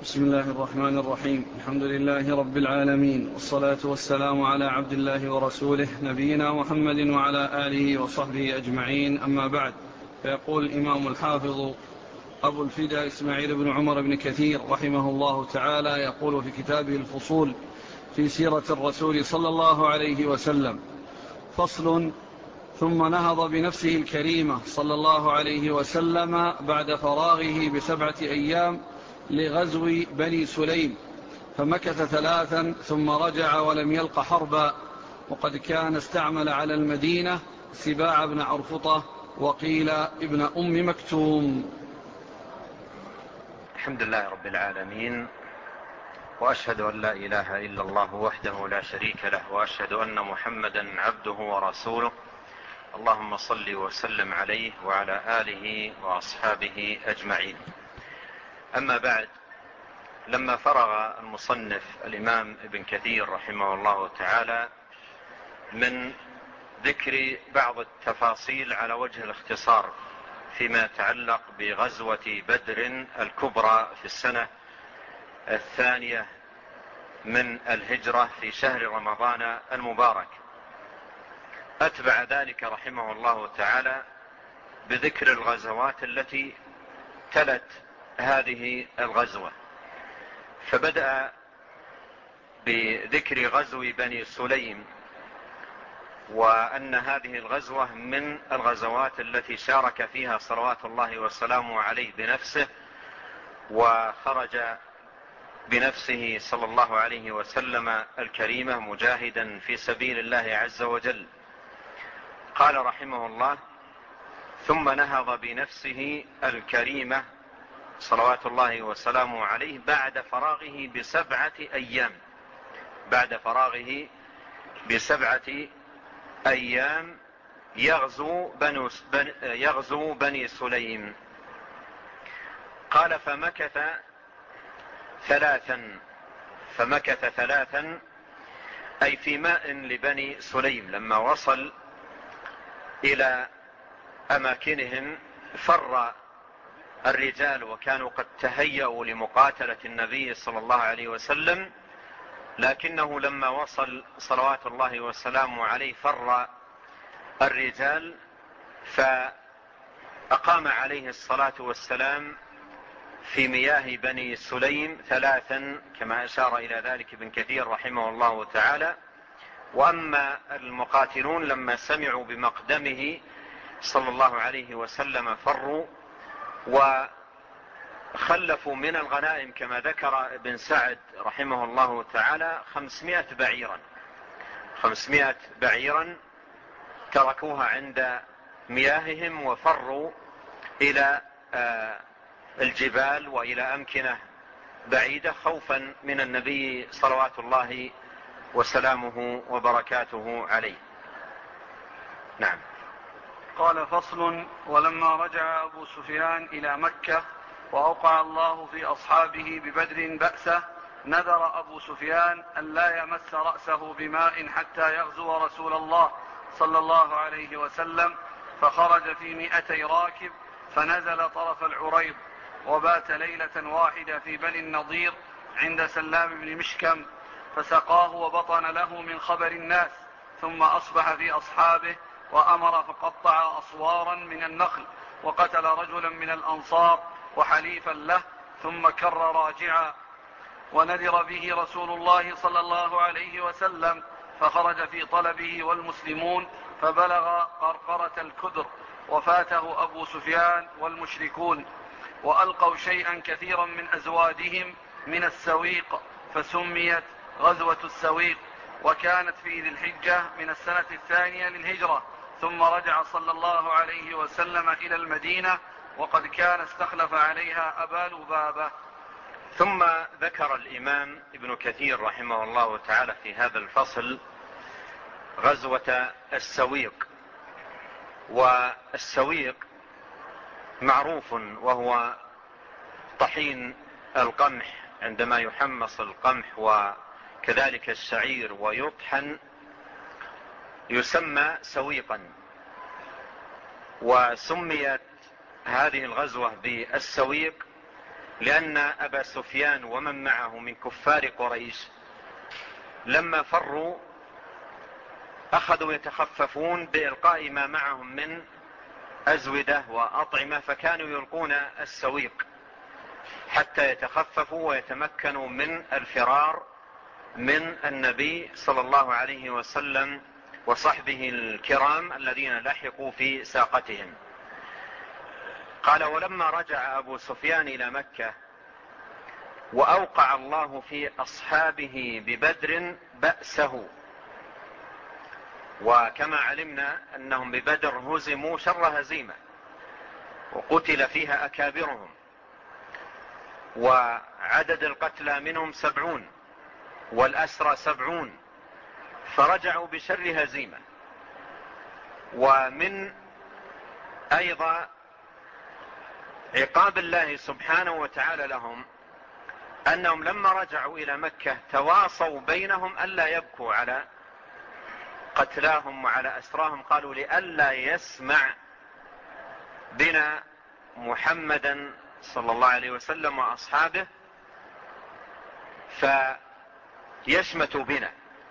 بسم الله الرحمن الرحيم. الحمد لله رب العالمين، والصلاة والسلام على عبد الله ورسوله نبينا محمد وعلى آله وصحبه أجمعين، أما بعد. فيقول الإمام الحافظ أبو الفداء إسماعيل بن عمر بن كثير رحمه الله تعالى، يقول في كتابه الفصول في سيرة الرسول صلى الله عليه وسلم: فصل: ثم نهض بنفسه الكريمة صلى الله عليه وسلم بعد فراغه ب7 أيام لغزو بني سليم، فمكث 3 ثم رجع ولم يلق حربا، وقد كان استعمل على المدينة سباع بن عرفطة وقيل ابن أم مكتوم. الحمد لله رب العالمين، وأشهد أن لا إله إلا الله وحده لا شريك له، وأشهد أن محمدا عبده ورسوله. اللهم صل وسلم عليه وعلى آله وأصحابه أجمعين. أما بعد، لما فرغ المصنف الإمام ابن كثير رحمه الله تعالى من ذكر بعض التفاصيل على وجه الاختصار فيما يتعلق بغزوة بدر الكبرى في السنة 2 من الهجرة في شهر رمضان المبارك، أتبع ذلك رحمه الله تعالى بذكر الغزوات التي تلت هذه الغزوة. فبدأ بذكر غزو بني سليم، وأن هذه الغزوة من الغزوات التي شارك فيها صلوات الله وسلامه عليه بنفسه، وخرج بنفسه صلى الله عليه وسلم الكريمة مجاهدا في سبيل الله عز وجل. قال رحمه الله: ثم نهض بنفسه الكريمة صلوات الله وسلامه عليه بعد فراغه ب7 أيام، بعد فراغه ب7 أيام يغزو بني سليم. قال: فمكث 3 أي في ماء لبني سليم. لما وصل إلى أماكنهم فر الرجال، وكانوا قد تهيأوا لمقاتلة النبي صلى الله عليه وسلم، لكنه لما وصل صلوات الله وسلامه عليه فر الرجال، فأقام عليه الصلاة والسلام في مياه بني سليم 3 كما أشار إلى ذلك ابن كثير رحمه الله تعالى. وأما المقاتلون لما سمعوا بمقدمه صلى الله عليه وسلم فروا وخلفوا من الغنائم كما ذكر ابن سعد رحمه الله تعالى 500 بعيرا تركوها عند مياههم وفروا إلى الجبال وإلى أمكنة بعيدة خوفا من النبي صلوات الله وسلامه وبركاته عليه. نعم. قال: فصل: ولما رجع أبو سفيان إلى مكة وأوقع الله في أصحابه ببدر بأسه، نذر أبو سفيان أن لا يمس رأسه بماء حتى يغزو رسول الله صلى الله عليه وسلم، فخرج في 200 راكب، فنزل طرف العريض، وبات ليلة واحدة في بني النضير عند سلام بن مشكم، فسقاه وبطن له من خبر الناس، ثم أصبح في أصحابه وأمر فقطع أصوارا من النخل، وقتل رجلا من الأنصار وحليفا له، ثم كر راجعا، ونذر به رسول الله صلى الله عليه وسلم، فخرج في طلبه والمسلمون، فبلغ قرقرة الكدر، وفاته أبو سفيان والمشركون، وألقوا شيئا كثيرا من أزوادهم من السويق، فسميت غزوة السويق، وكانت في ذي الحجة من السنة 2 للهجرة. ثم رجع صلى الله عليه وسلم إلى المدينة، وقد كان استخلف عليها أبا لبابة. ثم ذكر الإمام ابن كثير رحمه الله تعالى في هذا الفصل غزوة السويق. والسويق معروف، وهو طحين القمح عندما يحمص القمح وكذلك الشعير ويطحن يسمى سويقا. وسميت هذه الغزوة بالسويق لأن أبا سفيان ومن معه من كفار قريش لما فروا أخذوا يتخففون بإلقاء ما معهم من أزودة وأطعمة، فكانوا يلقون السويق حتى يتخففوا ويتمكنوا من الفرار من النبي صلى الله عليه وسلم وصحبه الكرام الذين لحقوا في ساقتهم. قال: ولما رجع أبو سفيان إلى مكة وأوقع الله في أصحابه ببدر بأسه، وكما علمنا أنهم ببدر هزموا شر هزيمة وقتل فيها أكابرهم، وعدد القتلى منهم 70 والأسرى 70، فرجعوا بشر هزيمة. ومن أيضا عقاب الله سبحانه وتعالى لهم أنهم لما رجعوا إلى مكة تواصوا بينهم ألا يبكوا على قتلاهم وعلى أسراهم، قالوا: لئلا يسمع بنا محمدا صلى الله عليه وسلم وأصحابه فيشمتوا بنا.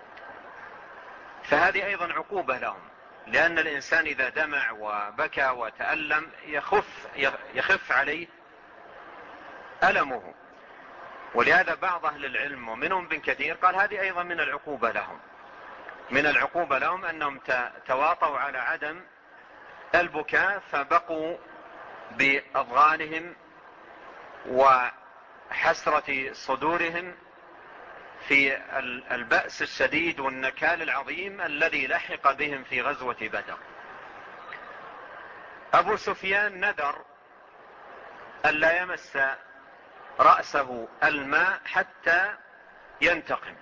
فهذه أيضا عقوبة لهم، لأن الإنسان إذا دمع وبكى وتألم يخف عليه ألمه. ولهذا بعض أهل العلم ومنهم ابن كثير قال هذه أيضا من العقوبة لهم، من العقوبة لهم أنهم تواطوا على عدم البكاء فبقوا بأضغانهم وحسرة صدورهم في البأس الشديد والنكال العظيم الذي لحق بهم في غزوة بدر. أبو سفيان نذر ألا يمس رأسه الماء حتى ينتقم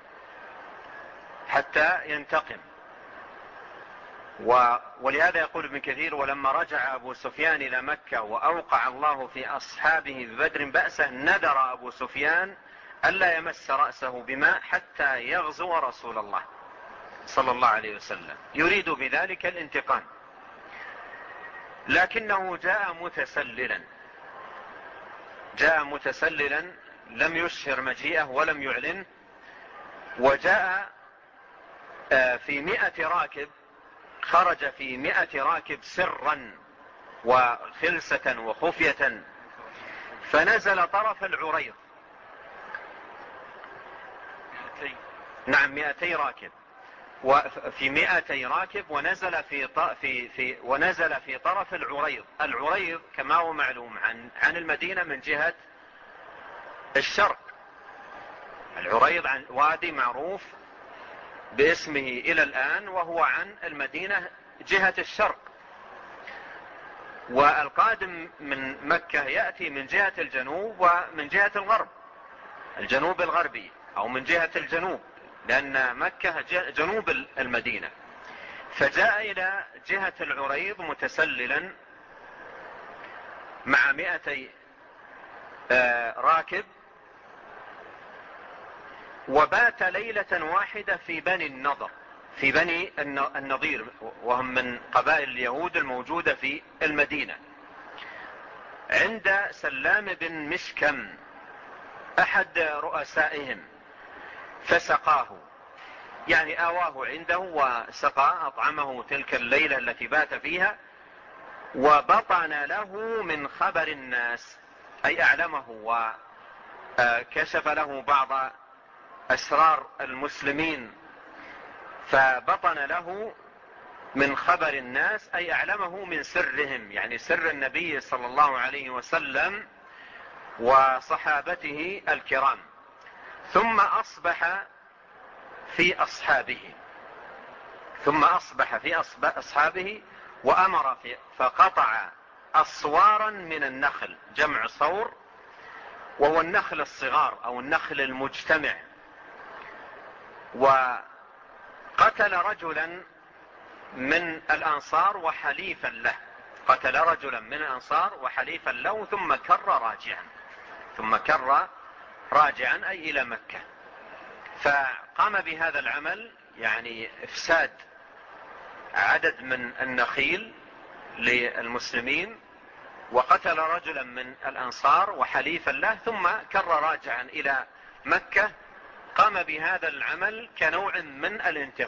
ولهذا يقول ابن كثير: ولما رجع أبو سفيان إلى مكة وأوقع الله في أصحابه ببدر بأسه نذر أبو سفيان ألا يمس رأسه بماء حتى يغزو رسول الله صلى الله عليه وسلم، يريد بذلك الانتقام. لكنه جاء متسللا لم يشهر مجيئه ولم يعلن، وجاء في 100 راكب، خرج في 100 راكب سرا وخلسة وخفية، فنزل طرف العريض. نعم 200 راكب، وفي 200 راكب ونزل في طرف العريض. العريض كما هو معلوم عن المدينة من جهة الشرق. العريض عن وادي معروف باسمه إلى الآن، وهو عن المدينة جهة الشرق. والقادم من مكة يأتي من جهة الجنوب ومن جهة الغرب، الجنوب الغربي أو من جهة الجنوب، لأن مكة جنوب المدينة. فجاء إلى جهة العريض متسللا مع 200 راكب، وبات ليلة واحدة في بني النضير، وهم من قبائل اليهود الموجودة في المدينة، عند سلام بن مشكم أحد رؤسائهم، فسقاه، يعني آواه عنده وسقاه، أطعمه تلك الليلة التي بات فيها، وبطن له من خبر الناس، أي أعلمه وكشف له بعض أسرار المسلمين، فبطن له من خبر الناس أي أعلمه من سرهم، يعني سر النبي صلى الله عليه وسلم وصحابته الكرام. ثم أصبح في أصحابه وأمر فقطع أصوارا من النخل، جمع صور، وهو النخل الصغار أو النخل المجتمع، وقتل رجلا من الأنصار وحليفا له، ثم كر راجعا أي إلى مكة. فقام بهذا العمل، يعني إفساد عدد من النخيل للمسلمين، وقتل رجلا من الأنصار وحليفا له، ثم كر راجعا إلى مكة، قام بهذا العمل كنوع من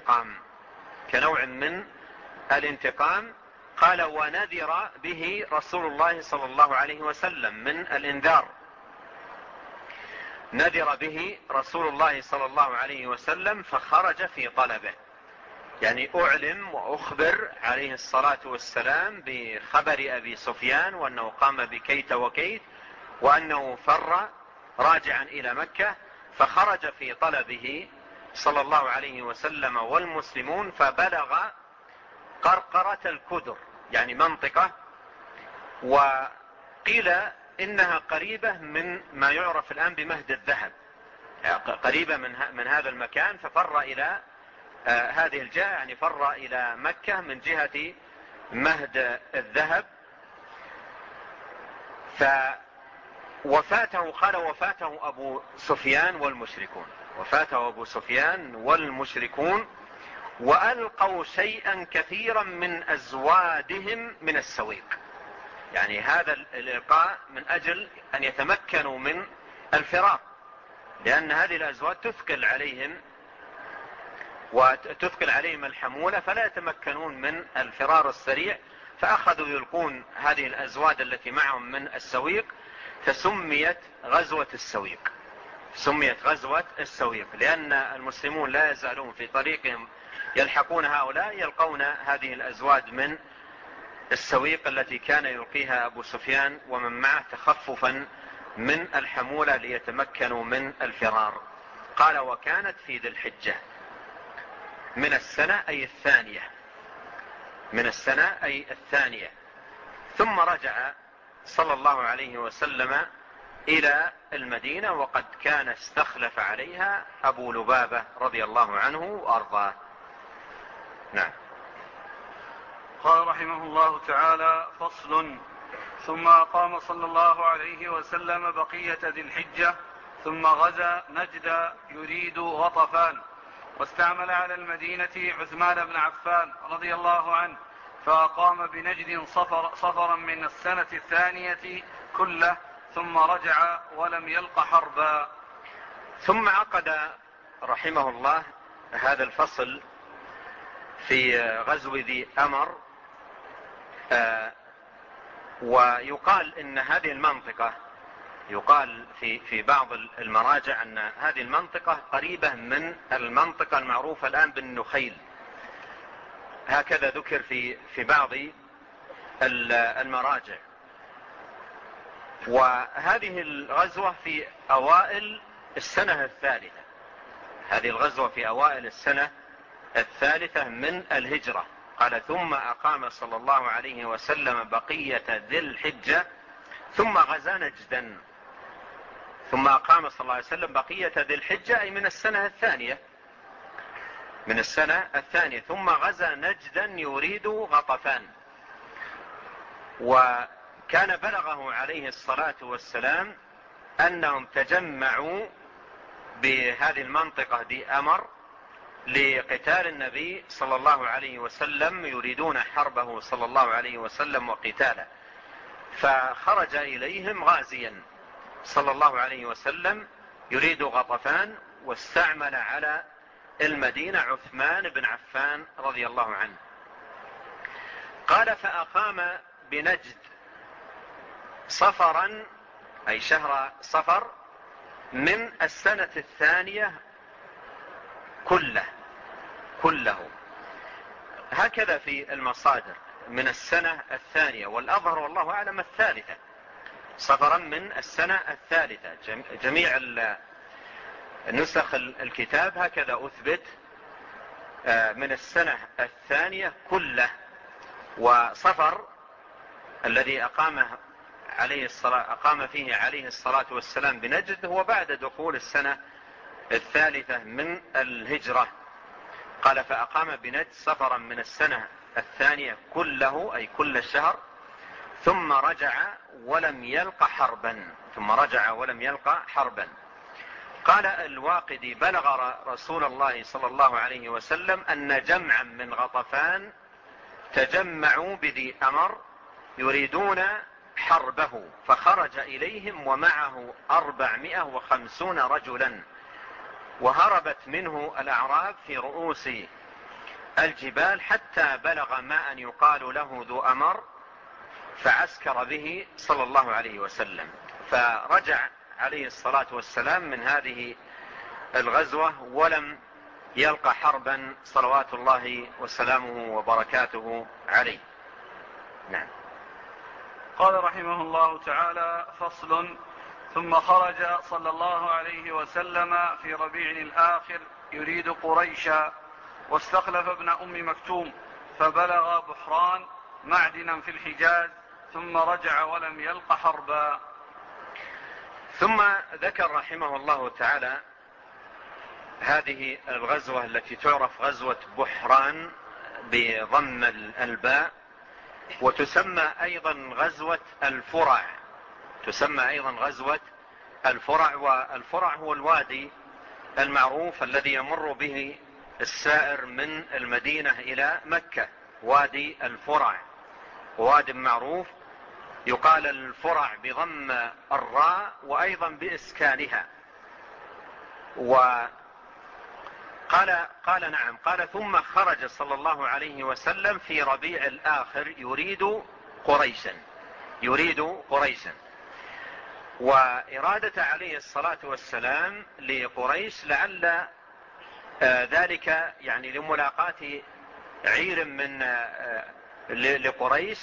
الانتقام. قال: ونذر به رسول الله صلى الله عليه وسلم، من الإنذار، نذر به رسول الله صلى الله عليه وسلم فخرج في طلبه، يعني أعلم وأخبر عليه الصلاة والسلام بخبر أبي سفيان، وأنه قام بكيت وكيت، وأنه فر راجعا إلى مكة، فخرج في طلبه صلى الله عليه وسلم والمسلمون، فبلغ قرقرة الكدر، يعني منطقة، وقيل إنها قريبة من ما يعرف الآن بمهد الذهب، قريبة من هذا المكان، ففر إلى هذه الجهة، يعني فر إلى مكة من جهة مهد الذهب. وفاته أبو سفيان والمشركون، وألقوا شيئا كثيرا من أزوادهم من السويق، يعني هذا الإلقاء من أجل أن يتمكنوا من الفرار، لأن هذه الأزواد تثقل عليهم الحمولة، فلا يتمكنون من الفرار السريع، فأخذوا يلقون هذه الأزواد التي معهم من السويق، فسميت غزوة السويق، لأن المسلمون لا يزالون في طريقهم يلحقون هؤلاء، يلقون هذه الأزواد من السويق التي كان يلقيها أبو سفيان ومن معه تخففا من الحمولة ليتمكنوا من الفرار. قال: وكانت في ذي الحجة من السنة أي الثانية. ثم رجع صلى الله عليه وسلم إلى المدينة، وقد كان استخلف عليها أبو لبابة رضي الله عنه وأرضاه. نعم. قال رحمه الله تعالى: فصل. ثم أقام صلى الله عليه وسلم بقية ذي الحجة، ثم غزا نجد يريد غطفان، واستعمل على المدينة عثمان بن عفان رضي الله عنه، فأقام بنجد صفرا من السنة الثانية كله، ثم رجع ولم يلق حربا. ثم عقد رحمه الله هذا الفصل في غزو ذي أمر. ويقال إن هذه المنطقة، يقال في بعض المراجع أن هذه المنطقة قريبة من المنطقة المعروفة الآن بالنخيل، هكذا ذكر في بعض المراجع. وهذه الغزوة في أوائل السنة الثالثة من الهجرة. قال: ثم أقام صلى الله عليه وسلم بقية ذي الحجة ثم غزا نجدا. ثم أقام صلى الله عليه وسلم بقية ذي الحجة أي من السنة الثانية، ثم غزا نجدا يريد غطفان. وكان بلغه عليه الصلاة والسلام أنهم تجمعوا بهذه المنطقة ذي أمر لقتال النبي صلى الله عليه وسلم، يريدون حربه صلى الله عليه وسلم وقتاله، فخرج إليهم غازيا صلى الله عليه وسلم يريد غطفان، واستعمل على المدينة عثمان بن عفان رضي الله عنه. قال: فأقام بنجد صفرا أي شهر صفر من السنة الثانية كله، هكذا في المصادر، من السنة الثانية، والأظهر والله أعلم الثالثة، صفرا من السنة الثالثة. جميع نسخ الكتاب هكذا أثبت، من السنة الثانية كله. وصفر الذي أقام فيه عليه الصلاة والسلام بنجد هو بعد دخول السنة الثالثة من الهجرة. قال: فأقام بنجد صفرا من السنة الثانية كله أي كل الشهر، ثم رجع ولم يلق حربا. قال الواقدي: بلغ رسول الله صلى الله عليه وسلم أن جمعا من غطفان تجمعوا بذي أمر يريدون حربه فخرج إليهم ومعه 450 رجلا، وهربت منه الأعراب في رؤوس الجبال حتى بلغ ماء يقال له ذو أمر، فعسكر به صلى الله عليه وسلم. فرجع عليه الصلاة والسلام من هذه الغزوة ولم يلقى حربا صلوات الله وسلامه وبركاته عليه. نعم. قال رحمه الله تعالى: فصل. ثم خرج صلى الله عليه وسلم في ربيع الآخر يريد قريشا، واستخلف ابن أم مكتوم، فبلغ بحران معدنا في الحجاز، ثم رجع ولم يلق حربا. ثم ذكر رحمه الله تعالى هذه الغزوة التي تعرف غزوة بحران بضم الباء، وتسمى أيضا غزوة الفرع. تسمى أيضا غزوة الفرع، والفرع هو الوادي المعروف الذي يمر به السائر من المدينة إلى مكة. وادي الفرع واد معروف، يقال الفرع بضم الراء وأيضا بإسكانها. قال ثم خرج صلى الله عليه وسلم في ربيع الآخر يريد قريشا. وإرادة عليه الصلاة والسلام لقريش لعل ذلك يعني لملاقاة عير من لقريش،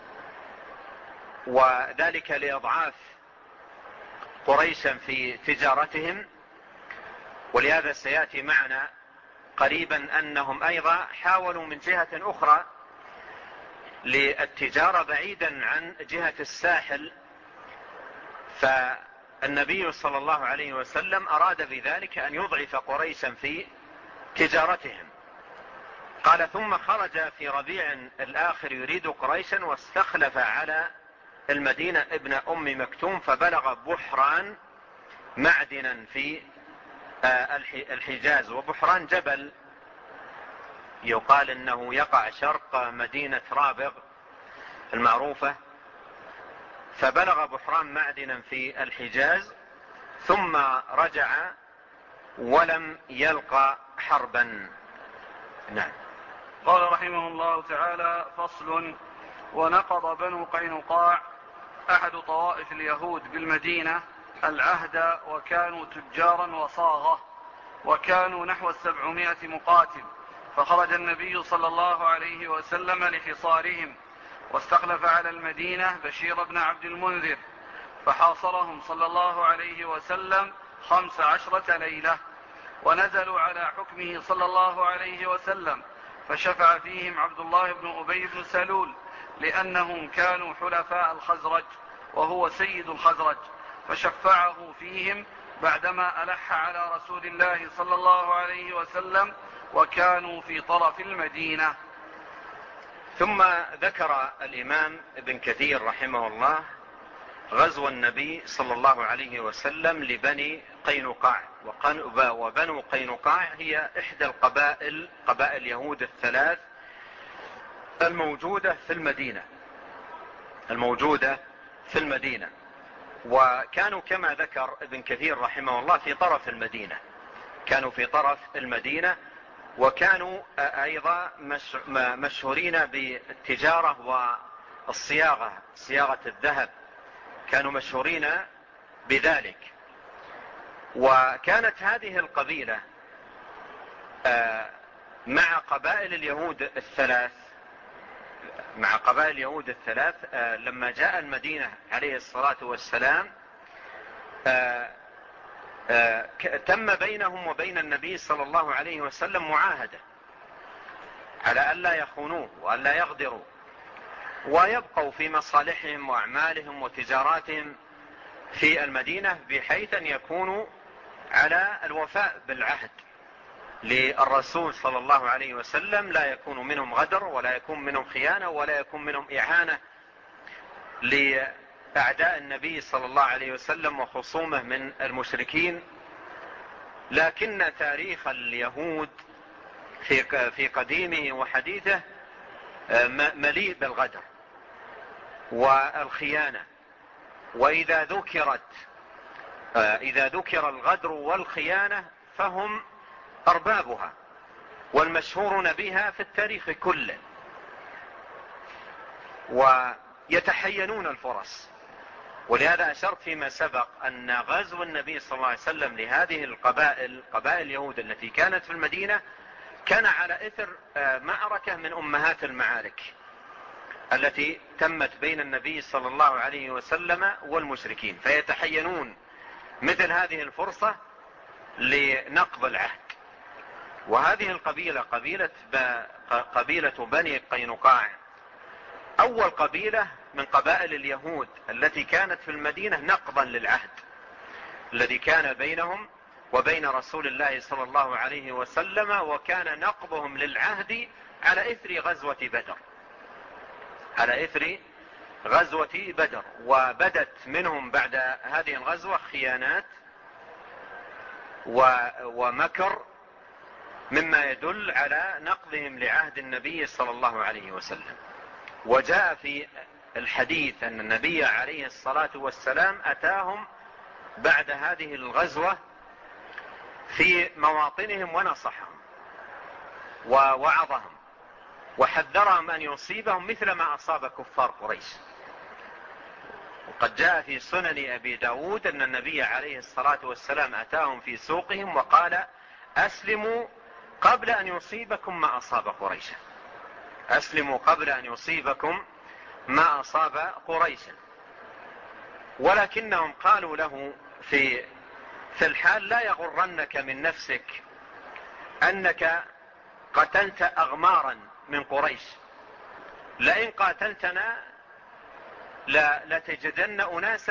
وذلك لإضعاف قريشا في تجارتهم. ولهذا سيأتي معنا قريبا أنهم أيضا حاولوا من جهة أخرى للتجارة بعيدا عن جهة الساحل، فالنبي صلى الله عليه وسلم أراد بذلك أن يضعف قريشا في تجارتهم. قال ثم خرج في ربيع الآخر يريد قريشا، واستخلف على المدينة ابن أم مكتوم، فبلغ بحران معدنا في الحجاز. وبحران جبل يقال انه يقع شرق مدينة رابغ المعروفة. فبلغ بحران معدنا في الحجاز ثم رجع ولم يلقى حربا. نعم. قال رحمه الله تعالى: فصل. ونقض بنو قينقاع أحد طوائف اليهود بالمدينة العهد، وكانوا تجارا وصاغة، وكانوا نحو 700 مقاتل. فخرج النبي صلى الله عليه وسلم لحصارهم، واستخلف على المدينة بشير بن عبد المنذر، فحاصرهم صلى الله عليه وسلم 15 ليلة، ونزلوا على حكمه صلى الله عليه وسلم، فشفع فيهم عبد الله بن أبي بن سلول، لأنهم كانوا حلفاء الخزرج وهو سيد الخزرج، فشفعه فيهم بعدما ألح على رسول الله صلى الله عليه وسلم، وكانوا في طرف المدينة. ثم ذكر الإمام ابن كثير رحمه الله غزو النبي صلى الله عليه وسلم لبني قينقاع. وبنو قينقاع هي إحدى قبائل يهود الثلاث الموجودة في المدينة. وكانوا كما ذكر ابن كثير رحمه الله في طرف المدينة، وكانوا أيضا مشهورين بالتجارة والصياغة، صياغة الذهب، كانوا مشهورين بذلك. وكانت هذه القبيلة مع قبائل اليهود الثلاث لما جاء المدينة عليه الصلاة والسلام تم بينهم وبين النبي صلى الله عليه وسلم معاهدة على ألا يخونوه وألا يغدروا، ويبقوا في مصالحهم وأعمالهم وتجاراتهم في المدينة، بحيث أن يكونوا على الوفاء بالعهد للرسول صلى الله عليه وسلم، لا يكون منهم غدر ولا يكون منهم خيانة ولا يكون منهم إعانة لأعداء النبي صلى الله عليه وسلم وخصومه من المشركين. لكن تاريخ اليهود في قديمه وحديثه مليء بالغدر والخيانة وإذا ذكر الغدر والخيانة فهم أربابها والمشهورون بها في التاريخ كله، ويتحينون الفرص. ولهذا أشرت فيما سبق أن غزو النبي صلى الله عليه وسلم لهذه القبائل، قبائل اليهود التي كانت في المدينة، كان على إثر معركة من أمهات المعارك التي تمت بين النبي صلى الله عليه وسلم والمشركين، فيتحينون مثل هذه الفرصة لنقض العهد. وهذه القبيلة قبيلة بني قينقاع أول قبيلة من قبائل اليهود التي كانت في المدينة نقضا للعهد الذي كان بينهم وبين رسول الله صلى الله عليه وسلم، وكان نقضهم للعهد على إثر غزوة بدر. وبدت منهم بعد هذه الغزوة خيانات ومكر مما يدل على نقضهم لعهد النبي صلى الله عليه وسلم. وجاء في الحديث أن النبي عليه الصلاة والسلام أتاهم بعد هذه الغزوة في مواطنهم ونصحهم ووعظهم وحذرهم أن يصيبهم مثل ما أصاب كفار قريش. وقد جاء في سنن أبي داود أن النبي عليه الصلاة والسلام أتاهم في سوقهم وقال: أسلموا قبل أن يصيبكم ما أصاب قريشا. أسلموا قبل أن يصيبكم ما أصاب قريشا. ولكنهم قالوا له في الحال: لا يغرنك من نفسك أنك قتلت أغمارا من قريش، لئن قاتلتنا لتجدن أناسا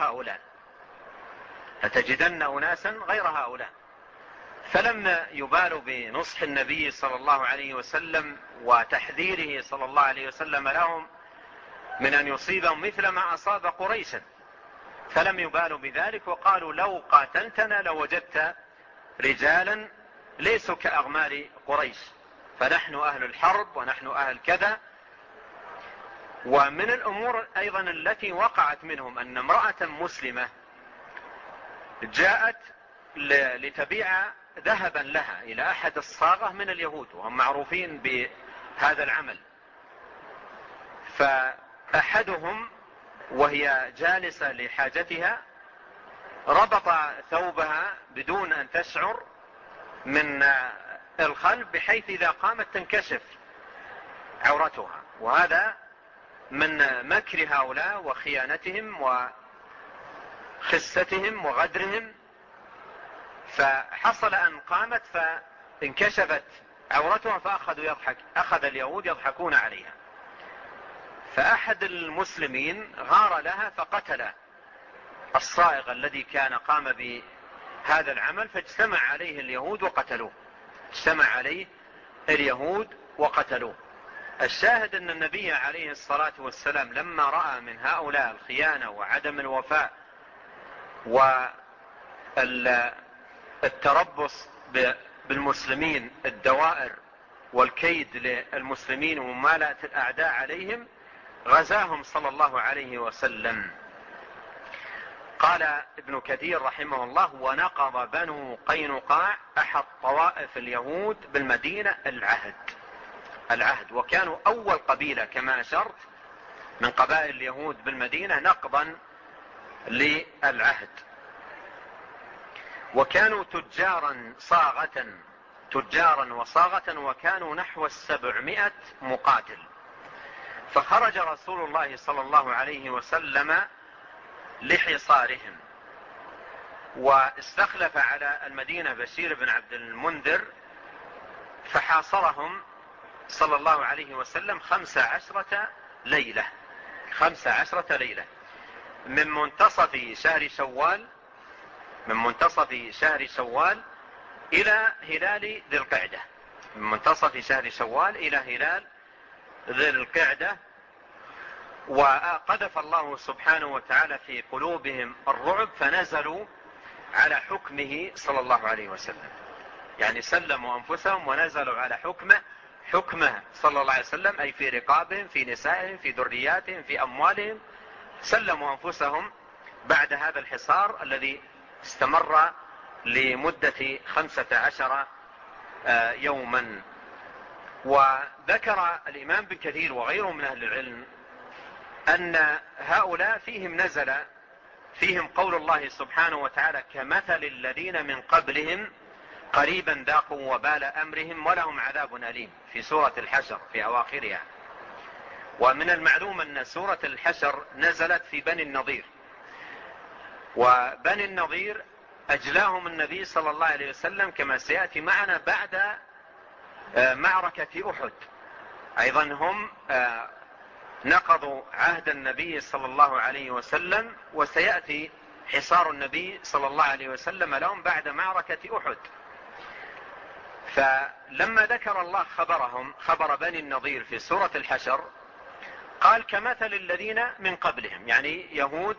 غير هؤلاء. فلم يبالوا بنصح النبي صلى الله عليه وسلم وتحذيره صلى الله عليه وسلم لهم من أن يصيبهم مثل ما أصاب قريشا، فلم يبالوا بذلك، وقالوا: لو قاتلتنا لوجدت رجالا ليسوا كأغمار قريش، فنحن أهل الحرب ونحن أهل كذا. ومن الأمور أيضا التي وقعت منهم أن امرأة مسلمة جاءت لتبيع ذهبا لها إلى أحد الصاغة من اليهود، وهم معروفين بهذا العمل. فأحدهم وهي جالسة لحاجتها ربط ثوبها بدون أن تشعر من الخلف، بحيث إذا قامت تنكشف عورتها. وهذا من مكر هؤلاء وخيانتهم وخستهم وغدرهم. فحصل أن قامت فانكشفت عورتها، أخذ اليهود يضحكون عليها. فأحد المسلمين غار لها فقتل الصائغ الذي كان قام بهذا العمل، فاجتمع عليه اليهود وقتلوه. الشاهد أن النبي عليه الصلاة والسلام لما رأى من هؤلاء الخيانة وعدم الوفاء والتربص بالمسلمين، الدوائر والكيد للمسلمين وممالأة الأعداء عليهم، غزاهم صلى الله عليه وسلم. قال ابن كثير رحمه الله: ونقض بنو قينقاع أحد طوائف اليهود بالمدينة العهد، وكانوا أول قبيلة كما أشرت من قبائل اليهود بالمدينة نقضا للعهد. وكانوا تجارا وصاغة، وكانوا نحو 700 مقاتل. فخرج رسول الله صلى الله عليه وسلم لحصارهم، واستخلف على المدينة بشير بن عبد المنذر، فحاصرهم صلى الله عليه وسلم 15 ليلة من منتصف شهر شوال إلى هلال ذي القعدة. وقذف الله سبحانه وتعالى في قلوبهم الرعب، فنزلوا على حكمه صلى الله عليه وسلم، يعني سلموا أنفسهم ونزلوا على حكمه صلى الله عليه وسلم، أي في رقابهم، في نسائهم، في ذرياتهم، في أموالهم، سلموا أنفسهم بعد هذا الحصار الذي استمر لمدة 15 يوما. وذكر الإمام بن كثير وغيره من أهل العلم أن هؤلاء فيهم قول الله سبحانه وتعالى كمثل الذين من قبلهم قريبا ذاقوا وبال أمرهم ولهم عذاب أليم في سورة الحشر في أواخرها. ومن المعلوم أن سورة الحشر نزلت في بني النضير، وبني النضير أجلاهم النبي صلى الله عليه وسلم كما سيأتي معنا بعد معركة أحد. أيضا هم نقضوا عهد النبي صلى الله عليه وسلم، وسيأتي حصار النبي صلى الله عليه وسلم لهم بعد معركة أحد. فلما ذكر الله خبر بني النضير في سورة الحشر قال كمثل الذين من قبلهم، يعني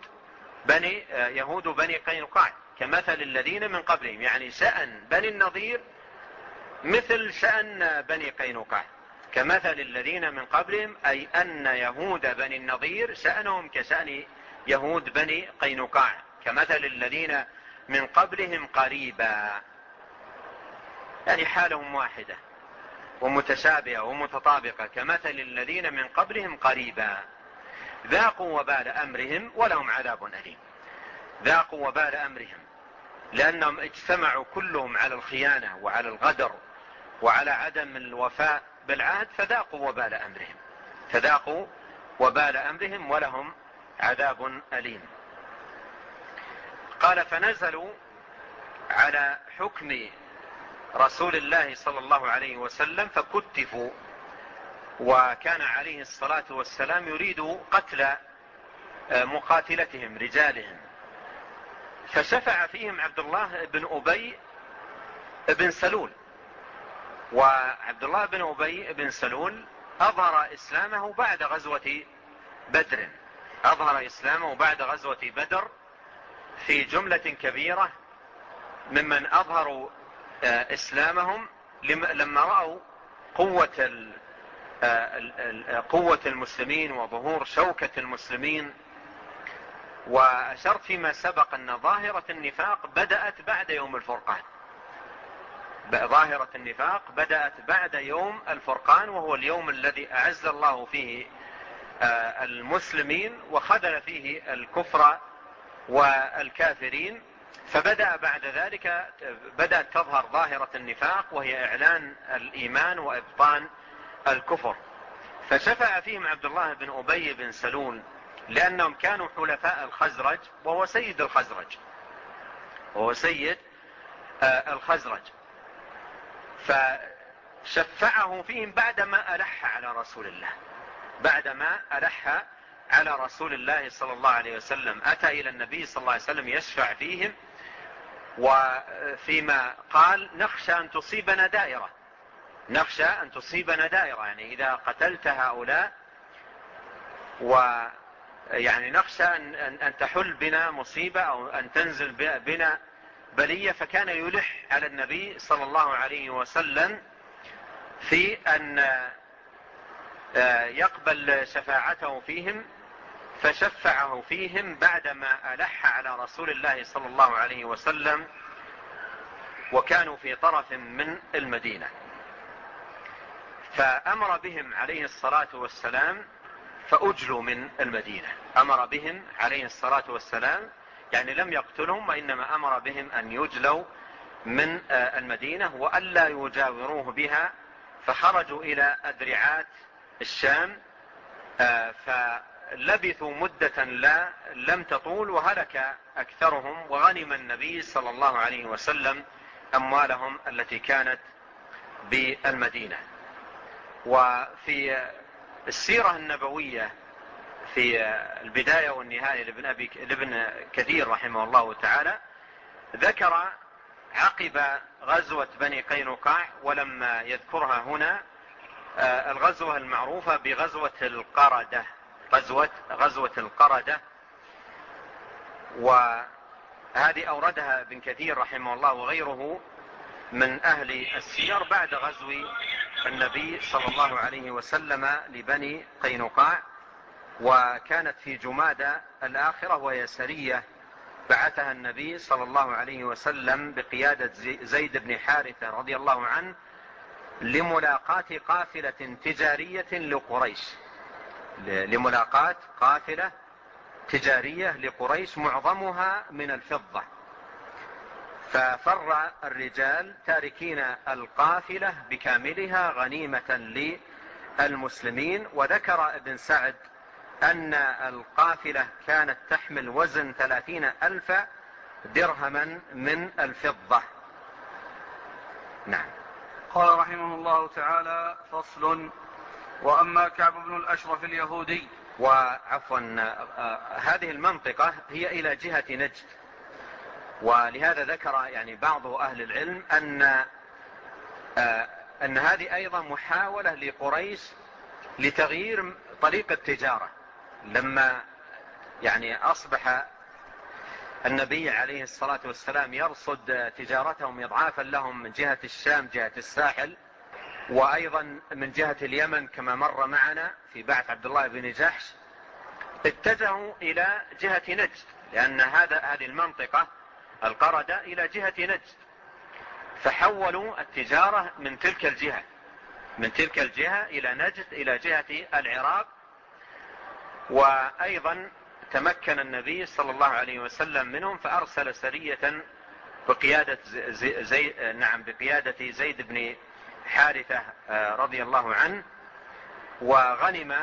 يهود بني قينقاع، كمثل الذين من قبلهم، يعني شأن بني النضير مثل شأن بني قينقاع. كمثل الذين من قبلهم أي أن يهود بني النضير شأنهم كشأن يهود بني قينقاع، كمثل الذين من قبلهم قريبا، يعني حالهم واحدة ومتشابهة ومتطابقة. كمثل الذين من قبلهم قريبا ذاقوا وبال أمرهم ولهم عذاب أليم. ذاقوا وبال أمرهم لأنهم اجتمعوا كلهم على الخيانة وعلى الغدر وعلى عدم الوفاء بالعهد، فذاقوا وبال أمرهم ولهم عذاب أليم. قال فنزلوا على حكم رسول الله صلى الله عليه وسلم فكتفوا، وكان عليه الصلاة والسلام يريد قتل مقاتلتهم رجالهم، فشفع فيهم عبد الله بن أبي بن سلول. وعبد الله بن أبي بن سلول أظهر إسلامه بعد غزوة بدر، في جملة كبيرة ممن أظهروا إسلامهم لما رأوا قوة المسلمين وظهور شوكة المسلمين. وأشرت فيما سبق أن ظاهرة النفاق بدأت بعد يوم الفرقان، وهو اليوم الذي أعز الله فيه المسلمين وخذل فيه الكفر والكافرين. فبدأ بعد ذلك بدأت تظهر ظاهرة النفاق، وهي إعلان الإيمان وإبطان الكفر. فشفع فيهم عبد الله بن أبي بن سلول لأنهم كانوا حلفاء الخزرج، وهو سيد الخزرج. فشفعه فيهم بعدما ألح على رسول الله صلى الله عليه وسلم. أتى إلى النبي صلى الله عليه وسلم يشفع فيهم، وفيما قال نخشى أن تصيبنا دائرة، يعني إذا قتلت هؤلاء ويعني نخشى أن تحل بنا مصيبة أو أن تنزل بنا بلية. فكان يلح على النبي صلى الله عليه وسلم في أن يقبل شفاعته فيهم، فشفعه فيهم بعدما ألح على رسول الله صلى الله عليه وسلم، وكانوا في طرف من المدينة. فأمر بهم عليه الصلاة والسلام فأجلوا من المدينة. أمر بهم عليه الصلاة والسلام، يعني لم يقتلهم، وإنما أمر بهم أن يجلوا من المدينة وألا يجاوروه بها. فخرجوا إلى أدرعات الشام، فلبثوا مدة لم تطول وهلك أكثرهم، وغنم النبي صلى الله عليه وسلم أموالهم التي كانت بالمدينة. وفي السيرة النبوية في البداية والنهاية لابن كثير رحمه الله تعالى ذكر عقب غزوة بني قينقاع، ولما يذكرها هنا الغزوة المعروفة بغزوة القردة، وهذه أوردها ابن كثير رحمه الله وغيره من أهل السير بعد غزو النبي صلى الله عليه وسلم لبني قينقاع، وكانت في جمادى الآخرة، وهي سرية بعثها النبي صلى الله عليه وسلم بقيادة زيد بن حارثة رضي الله عنه لملاقاة قافلة تجارية لقريش، لملاقاة قافلة تجارية لقريش معظمها من الفضة. ففر الرجال تاركين القافلة بكاملها غنيمة للمسلمين. وذكر ابن سعد أن القافلة كانت تحمل وزن 30,000 درهما من الفضة. نعم. قال رحمه الله تعالى: فصل. وأما كعب بن الأشرف اليهودي. وعفوا، هذه المنطقة هي إلى جهة نجد، ولهذا ذكر يعني بعض أهل العلم أن هذه أيضا محاولة لقريش لتغيير طريق التجارة. لما يعني أصبح النبي عليه الصلاة والسلام يرصد تجارتهم إضعافا لهم من جهة الشام جهة الساحل، وأيضا من جهة اليمن كما مر معنا في بعث عبد الله بن جحش، اتجهوا إلى جهة نجد، لأن هذه المنطقة القردة إلى جهة نجد، فحولوا التجارة من تلك الجهة إلى نجد إلى جهة العراق. وأيضا تمكن النبي صلى الله عليه وسلم منهم فأرسل سرية بقيادة بقيادة زيد بن حارثة رضي الله عنه، وغنم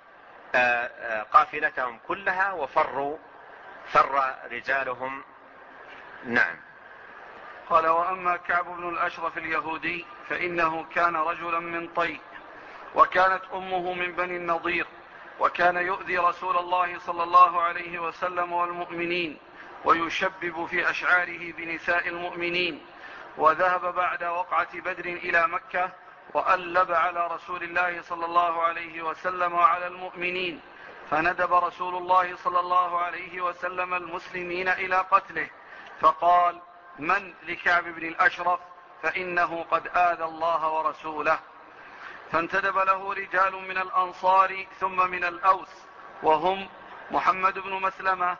قافلتهم كلها وفر رجالهم. نعم. قال: وأما كعب بن الأشرف اليهودي فإنه كان رجلا من طي، وكانت أمه من بني النضير، وكان يؤذي رسول الله صلى الله عليه وسلم والمؤمنين، ويشبب في أشعاره بنساء المؤمنين. وذهب بعد وقعة بدر إلى مكة، وألب على رسول الله صلى الله عليه وسلم وعلى المؤمنين، فندب رسول الله صلى الله عليه وسلم المسلمين إلى قتله، فقال: من لكعب بن الأشرف؟ فإنه قد آذى الله ورسوله. فانتدب له رجال من الأنصار ثم من الأوس، وهم محمد بن مسلمة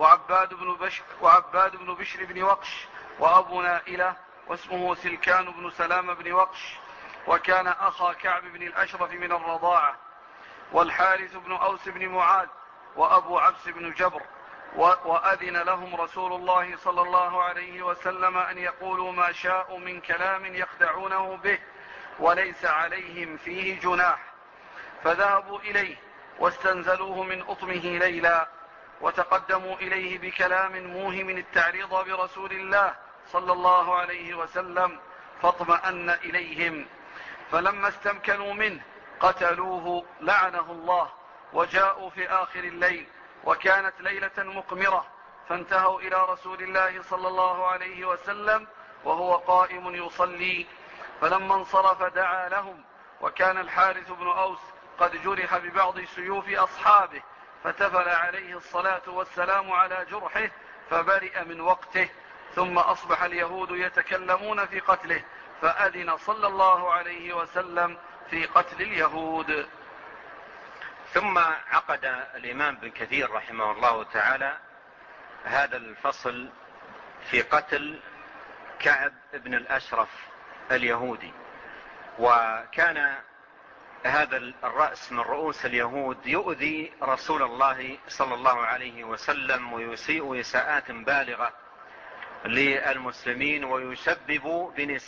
وعباد بن بشر بن وقش وأبو نائلة، واسمه سلكان بن سلام بن وقش، وكان أخا كعب بن الأشرف من الرضاعة، والحارث بن أوس بن معاذ، وأبو عبس بن جبر. وأذن لهم رسول الله صلى الله عليه وسلم أن يقولوا ما شاءوا من كلام يخدعونه به، وليس عليهم فيه جناح. فذهبوا إليه واستنزلوه من أطمه ليلا، وتقدموا إليه بكلام موهم التعريض برسول الله صلى الله عليه وسلم، فاطمأن إليهم. فلما استمكنوا منه قتلوه لعنه الله، وجاءوا في آخر الليل، وكانت ليلة مقمرة، فانتهوا إلى رسول الله صلى الله عليه وسلم وهو قائم يصلي، فلما انصرف دعا لهم، وكان الحارث بن أوس قد جرح ببعض سيوف أصحابه، فتفل عليه الصلاة والسلام على جرحه فبرئ من وقته. ثم أصبح اليهود يتكلمون في قتله، فأذن صلى الله عليه وسلم في قتل اليهود. ثم عقد الإمام بن كثير رحمه الله تعالى هذا الفصل في قتل كعب بن الأشرف اليهودي. وكان هذا الرأس من رؤوس اليهود يؤذي رسول الله صلى الله عليه وسلم، ويسيء إساءات بالغة للمسلمين، ويشبب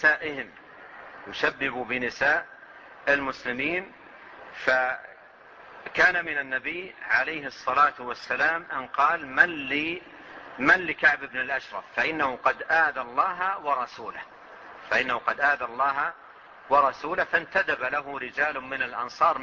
بنساء المسلمين. فكان من النبي عليه الصلاة والسلام أن قال: من لكعب بن الأشرف؟ فإنه قد آذى الله ورسوله. فانتدب له رجال من الأنصار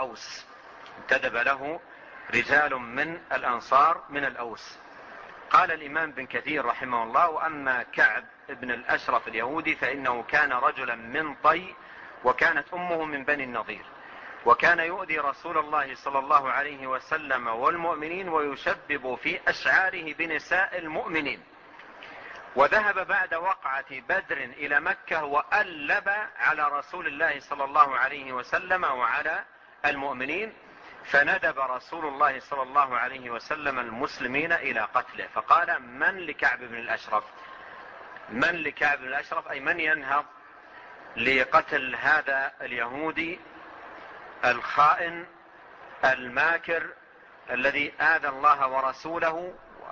من الأوس. قال الإمام بن كثير رحمه الله: وأما كعب بن الأشرف اليهودي فإنه كان رجلا من طي، وكانت أمه من بني النضير، وكان يؤذي رسول الله صلى الله عليه وسلم والمؤمنين، ويشبب في أشعاره بنساء المؤمنين. وذهب بعد وقعة بدر إلى مكة، وألب على رسول الله صلى الله عليه وسلم وعلى المؤمنين، فندب رسول الله صلى الله عليه وسلم المسلمين إلى قتله، فقال: من لكعب بن الأشرف؟ من لكعب بن الأشرف أي من ينهض لقتل هذا اليهودي الخائن الماكر الذي آذى الله ورسوله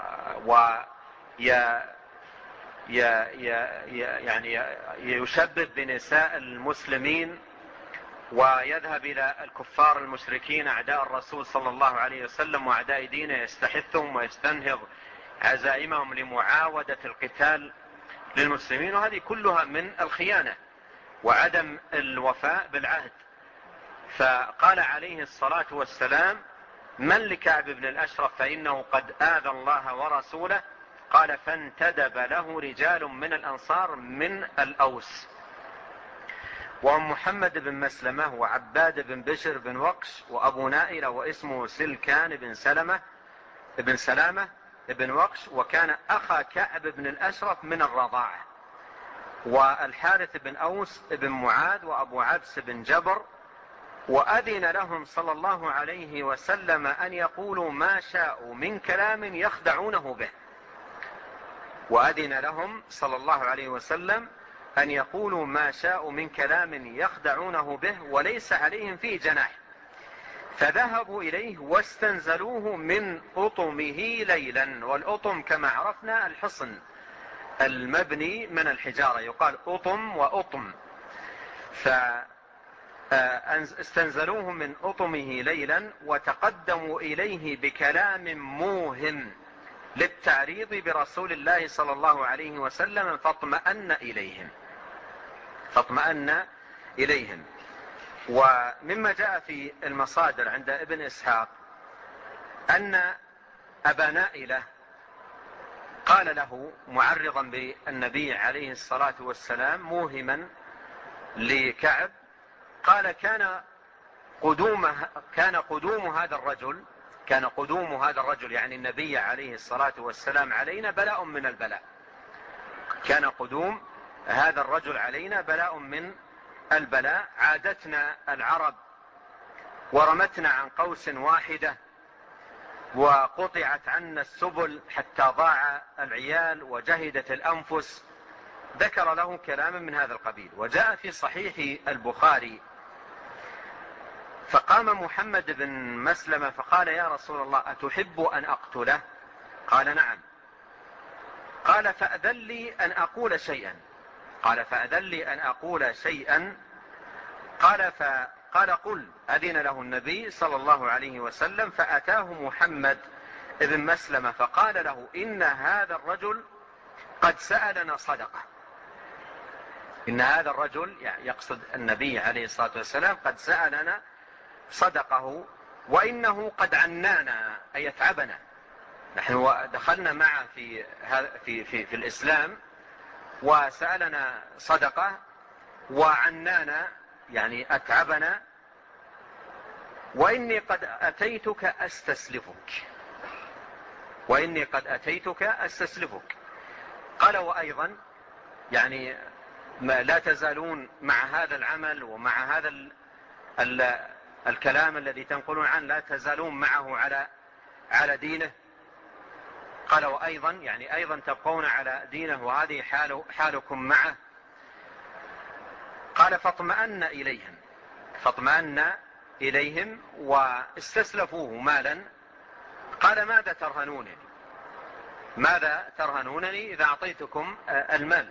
يعني يشبب بنساء المسلمين ويذهب إلى الكفار المشركين أعداء الرسول صلى الله عليه وسلم وأعداء دينه، يستحثهم ويستنهض عزائمهم لمعاودة القتال للمسلمين، وهذه كلها من الخيانة وعدم الوفاء بالعهد. فقال عليه الصلاة والسلام: من لكعب بن الأشرف فإنه قد آذى الله ورسوله. قال: فانتدب له رجال من الأنصار من الأوس، وهم محمد بن مسلمة وعباد بن بشر بن وقش وأبو نائلة واسمه سلكان بن سلامة بن وقش، وكان أخا كعب بن الأشرف من الرضاعة، والحارث بن أوس بن معاذ وأبو عبس بن جبر. وأذن لهم صلى الله عليه وسلم أن يقولوا ما شاءوا من كلام يخدعونه به. وأذن لهم صلى الله عليه وسلم أن يقولوا ما شاءوا من كلام يخدعونه به وليس عليهم فيه جناح. فذهبوا إليه واستنزلوه من أطمه ليلا، والأطم كما عرفنا الحصن المبني من الحجارة، يقال أطم وأطم. فاستنزلوه من أطمه ليلا وتقدموا إليه بكلام موهم للتعريض برسول الله صلى الله عليه وسلم، فاطمأن إليهم. ومما جاء في المصادر عند ابن إسحاق أن أبا نائلة قال له معرضا بالنبي عليه الصلاة والسلام موهما لكعب، قال: كان قدوم هذا الرجل يعني النبي عليه الصلاة والسلام علينا بلاء من البلاء. كان قدوم هذا الرجل علينا بلاء من البلاء. عادتنا العرب ورمتنا عن قوس واحدة، وقطعت عنا السبل حتى ضاع العيال وجهدت الأنفس. ذكر له كلاما من هذا القبيل. وجاء في صحيح البخاري: فقام محمد بن مسلمة فقال: يا رسول الله أتحب أن أقتله؟ قال: نعم. قال: فأذن لي أن أقول شيئا. قال: قل. أذن له النبي صلى الله عليه وسلم، فأتاه محمد بن مسلمة فقال له: إن هذا الرجل قد سألنا صدقة. إن هذا الرجل يقصد النبي عليه الصلاة والسلام قد سألنا صدقه، وإنه قد عنانا أي يتعبنا. نحن دخلنا معه في الإسلام وسألنا صدقة وعنانا يعني أتعبنا، وإني قد أتيتك أستسلفك. قال: وأيضا يعني لا تزالون مع هذا العمل ومع هذا الكلام الذي تنقلون عنه، لا تزالون معه على دينه. قال: وأيضا يعني أيضا تبقون على دينه وهذه حالكم معه. قال: فاطمأن إليهم واستسلفوه مالا. قال: ماذا ترهنونني إذا أعطيتكم المال؟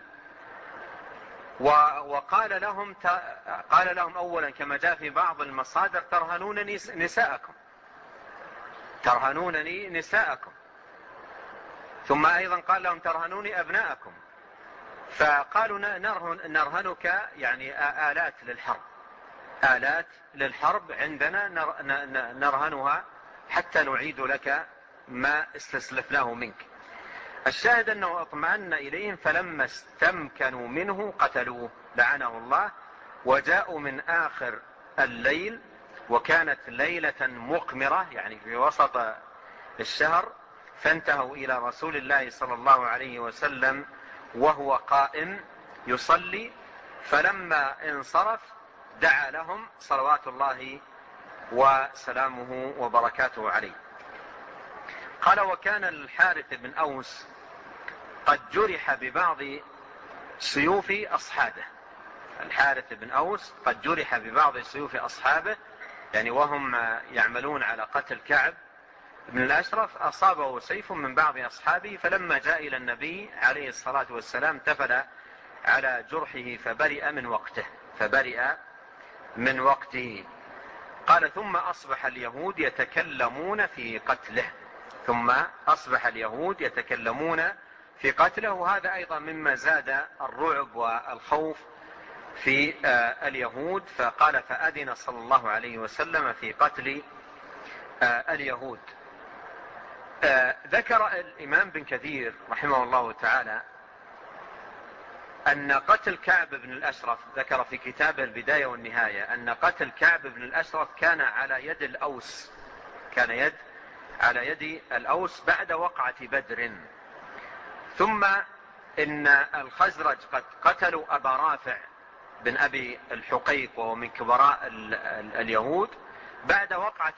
وقال لهم أولا كما جاء في بعض المصادر: ترهنونني نساءكم. ثم أيضا قال لهم: ترهنوني أبناءكم. فقالوا: نرهنك يعني آلات للحرب عندنا نرهنها حتى نعيد لك ما استسلفناه منك. الشاهد أنه اطمأن إليهم، فلما استمكنوا منه قتلوه لعنه الله. وجاءوا من آخر الليل، وكانت ليلة مقمرة يعني في وسط الشهر، فانتهوا إلى رسول الله صلى الله عليه وسلم وهو قائم يصلي. فلما انصرف دعا لهم صلوات الله وسلامه وبركاته عليه. قال: وكان الحارث بن أوس قد جرح ببعض سيوف أصحابه. الحارث بن أوس قد جرح ببعض سيوف أصحابه، يعني وهم يعملون على قتل كعب بن الأشرف أصابه سيف من بعض أصحابه، فلما جاء إلى النبي عليه الصلاة والسلام تفل على جرحه فبرئ من وقته. قال: ثم أصبح اليهود يتكلمون في قتله، وهذا أيضا مما زاد الرعب والخوف في اليهود. فقال: فأذن صلى الله عليه وسلم في قتل اليهود. ذكر الإمام بن كثير رحمه الله تعالى أن قتل كعب بن الأشرف، ذكر في كتابه البداية والنهاية أن قتل كعب بن الأشرف كان على يد الأوس بعد وقعة بدر. ثم إن الخزرج قد قتلوا أبا رافع بن أبي الحقيق وهو من كبراء اليهود بعد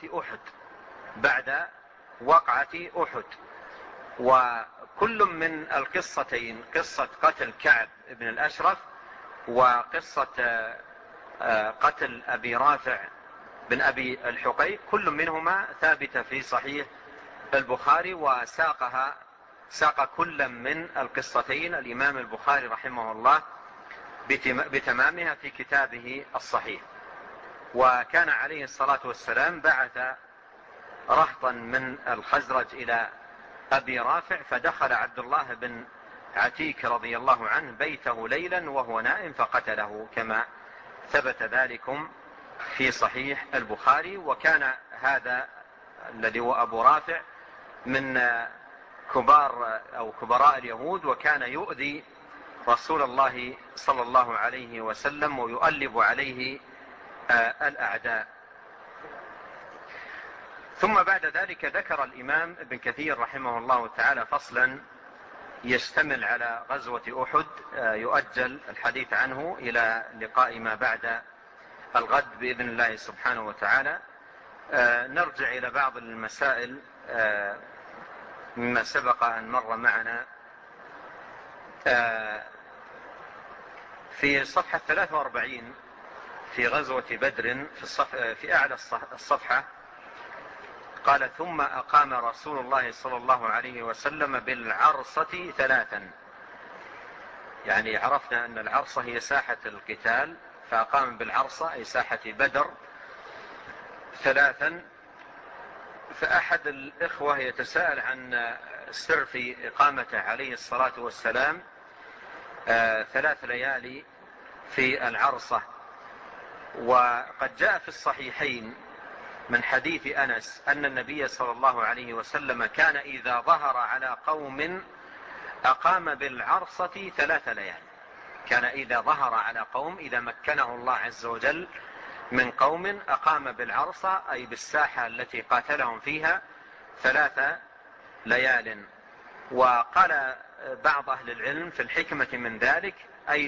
وقعة أحد. وكل من القصتين، قصة قتل كعب بن الأشرف وقصة قتل أبي رافع بن أبي الحقيق، كل منهما ثابتة في صحيح البخاري، ساق كل من القصتين الإمام البخاري رحمه الله بتمامها في كتابه الصحيح. وكان عليه الصلاة والسلام بعث رهطا من الخزرج إلى أبي رافع، فدخل عبد الله بن عتيك رضي الله عنه بيته ليلا وهو نائم فقتله، كما ثبت ذلكم في صحيح البخاري. وكان هذا الذي هو أبو رافع من كبراء اليهود، وكان يؤذي رسول الله صلى الله عليه وسلم ويؤلب عليه الأعداء. ثم بعد ذلك ذكر الإمام ابن كثير رحمه الله تعالى فصلا يشتمل على غزوة أحد، يؤجل الحديث عنه إلى لقاء ما بعد الغد بإذن الله سبحانه وتعالى. نرجع إلى بعض المسائل مما سبق أن مر معنا. في صفحة 43 في غزوة بدر في أعلى الصفحة قال: ثم أقام رسول الله صلى الله عليه وسلم بالعرصة 3. يعني عرفنا أن العرصة هي ساحة القتال، فأقام بالعرصة أي ساحة بدر 3. فأحد الإخوة يتساءل عن سر في إقامته عليه الصلاة والسلام 3 ليالي في العرصة. وقد جاء في الصحيحين من حديث أنس أن النبي صلى الله عليه وسلم كان إذا ظهر على قوم أقام بالعرصة 3 ليالي. كان إذا ظهر على قوم، إذا مكنه الله عز وجل من قوم، أقام بالعرصة أي بالساحة التي قاتلهم فيها 3 ليال. وقال بعض أهل العلم في الحكمة من ذلك أي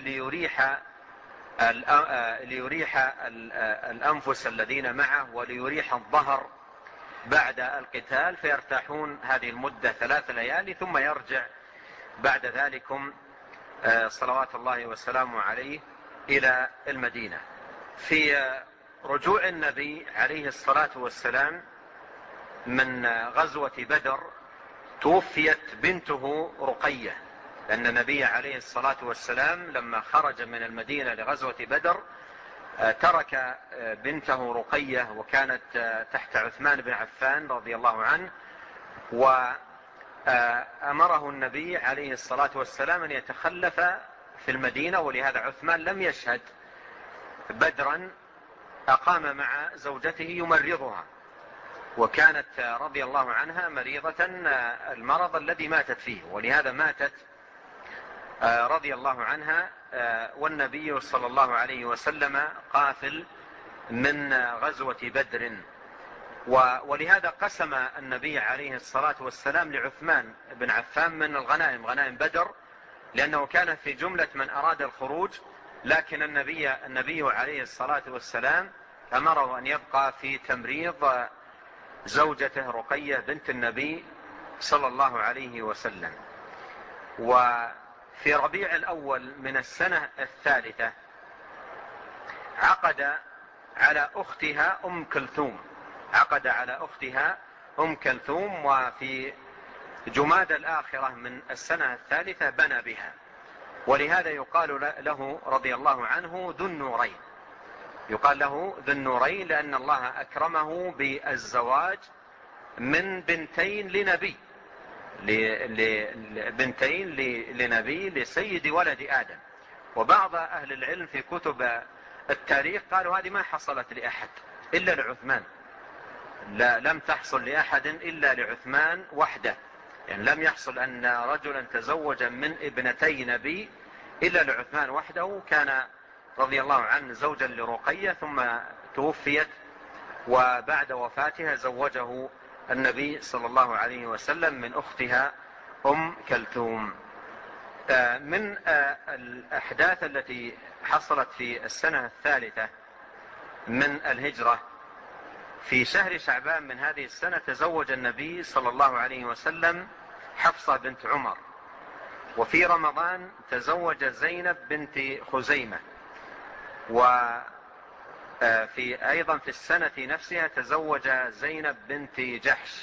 ليريح الأنفس الذين معه وليريح الظهر بعد القتال، فيرتاحون هذه المدة 3 ليالي، ثم يرجع بعد ذلكم صلوات الله وسلامه عليه إلى المدينة. في رجوع النبي عليه الصلاة والسلام من غزوة بدر توفيت بنته رقية، لأن النبي عليه الصلاة والسلام لما خرج من المدينة لغزوة بدر ترك بنته رقية، وكانت تحت عثمان بن عفان رضي الله عنه، وأمره النبي عليه الصلاة والسلام أن يتخلف في المدينة، ولهذا عثمان لم يشهد بدرا، أقام مع زوجته يمرضها، وكانت رضي الله عنها مريضة المرض الذي ماتت فيه، ولهذا ماتت رضي الله عنها والنبي صلى الله عليه وسلم قافل من غزوة بدر. ولهذا قسم النبي عليه الصلاة والسلام لعثمان بن عفان من الغنائم، غنائم بدر، لأنه كان في جملة من أراد الخروج، لكن النبي عليه الصلاة والسلام أمره أن يبقى في تمريض زوجته رقية بنت النبي صلى الله عليه وسلم. وفي ربيع الأول من السنة الثالثة عقد على أختها أم كلثوم، وفي جماد الآخرة من السنة الثالثة بنى بها. ولهذا يقال له رضي الله عنه ذو النورين، يقال له ذو النورين لأن الله أكرمه بالزواج من بنتين لنبي لسيد ولد آدم. وبعض أهل العلم في كتب التاريخ قالوا هذه ما حصلت لأحد إلا لعثمان، لم تحصل لأحد إلا لعثمان وحده، يعني لم يحصل أن رجلا تزوج من ابنتي نبي إلا لعثمان وحده. كان رضي الله عنه زوجا لرقية ثم توفيت، وبعد وفاتها زوجه النبي صلى الله عليه وسلم من أختها أم كلثوم. من الأحداث التي حصلت في السنة الثالثة من الهجرة، في شهر شعبان من هذه السنة تزوج النبي صلى الله عليه وسلم حفصة بنت عمر. وفي رمضان تزوج زينب بنت خزيمة. أيضا في السنة نفسها تزوج زينب بنت جحش.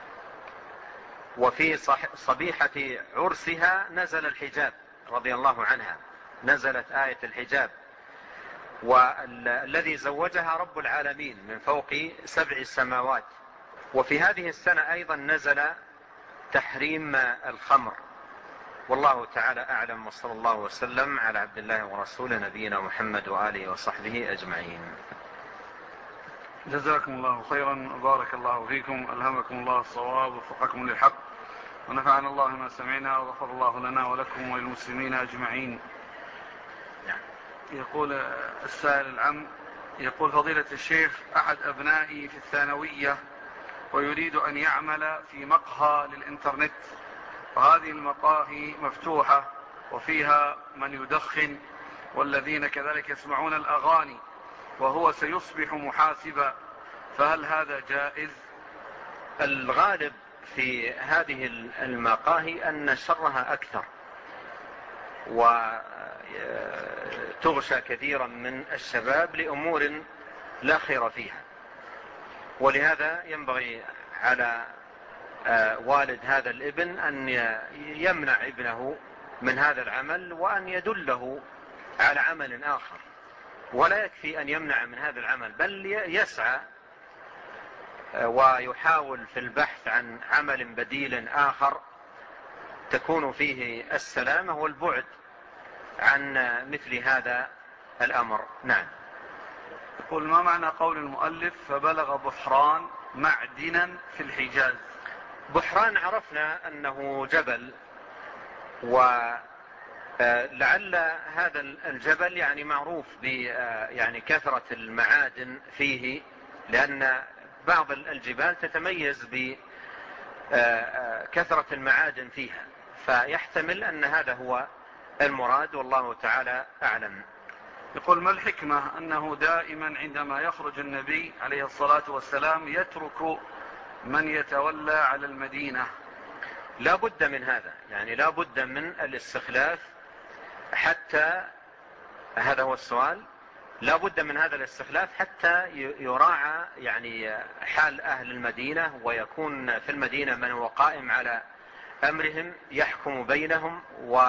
وفي صبيحة عرسها نزل الحجاب رضي الله عنها، نزلت آية الحجاب، والذي زوجها رب العالمين من فوق 7 سماوات. وفي هذه السنة أيضا نزل تحريم الخمر. والله تعالى أعلم، وصلى الله وسلم على عبد الله ورسوله نبينا محمد وآله وصحبه أجمعين. جزاكم الله خيرا وبارك الله فيكم، ألهمكم الله الصواب ووفقكم للحق، ونفعنا الله ما سمعنا، وغفر الله لنا ولكم وللمسلمين أجمعين. يقول السائل العام، يقول فضيلة الشيخ، أحد أبنائي في الثانوية ويريد أن يعمل في مقهى للإنترنت، وهذه المقاهي مفتوحة وفيها من يدخن والذين كذلك يسمعون الأغاني، وهو سيصبح محاسبا، فهل هذا جائز؟ الغالب في هذه المقاهي أن شرها أكثر، وتغشى كثيرا من الشباب لأمور لا خير فيها. ولهذا ينبغي على والد هذا الابن أن يمنع ابنه من هذا العمل، وأن يدله على عمل آخر. ولا يكفي أن يمنع من هذا العمل، بل يسعى ويحاول في البحث عن عمل بديل آخر تكون فيه السلامة والبعد عن مثل هذا الأمر. نعم. يقول ما معنى قول المؤلف فبلغ بحران معدنا في الحجاز؟ بحران عرفنا أنه جبل، ولعل هذا الجبل يعني معروف يعني كثرة المعادن فيه، لأن بعض الجبال تتميز بكثرة المعادن فيها، فيحتمل أن هذا هو المراد، والله تعالى أعلم. يقول ما الحكمة أنه دائما عندما يخرج النبي عليه الصلاة والسلام يترك من يتولى على المدينة؟ لا بد من هذا، يعني لا بد من الاستخلاف، حتى هذا هو السؤال، لا بد من هذا الاستخلاف حتى يراعى يعني حال أهل المدينة، ويكون في المدينة من هو قائم على أمرهم يحكم بينهم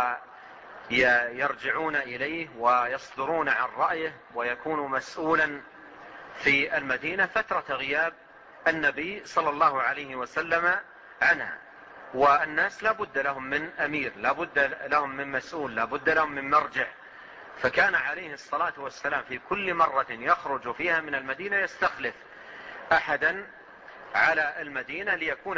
ويرجعون إليه ويصدرون عن رأيه، ويكون مسؤولا في المدينة فترة غياب النبي صلى الله عليه وسلم عنها. والناس لا بد لهم من أمير، لا بد لهم من مسؤول، لا بد لهم من مرجع. فكان عليه الصلاة والسلام في كل مرة يخرج فيها من المدينة يستخلف أحدا على المدينة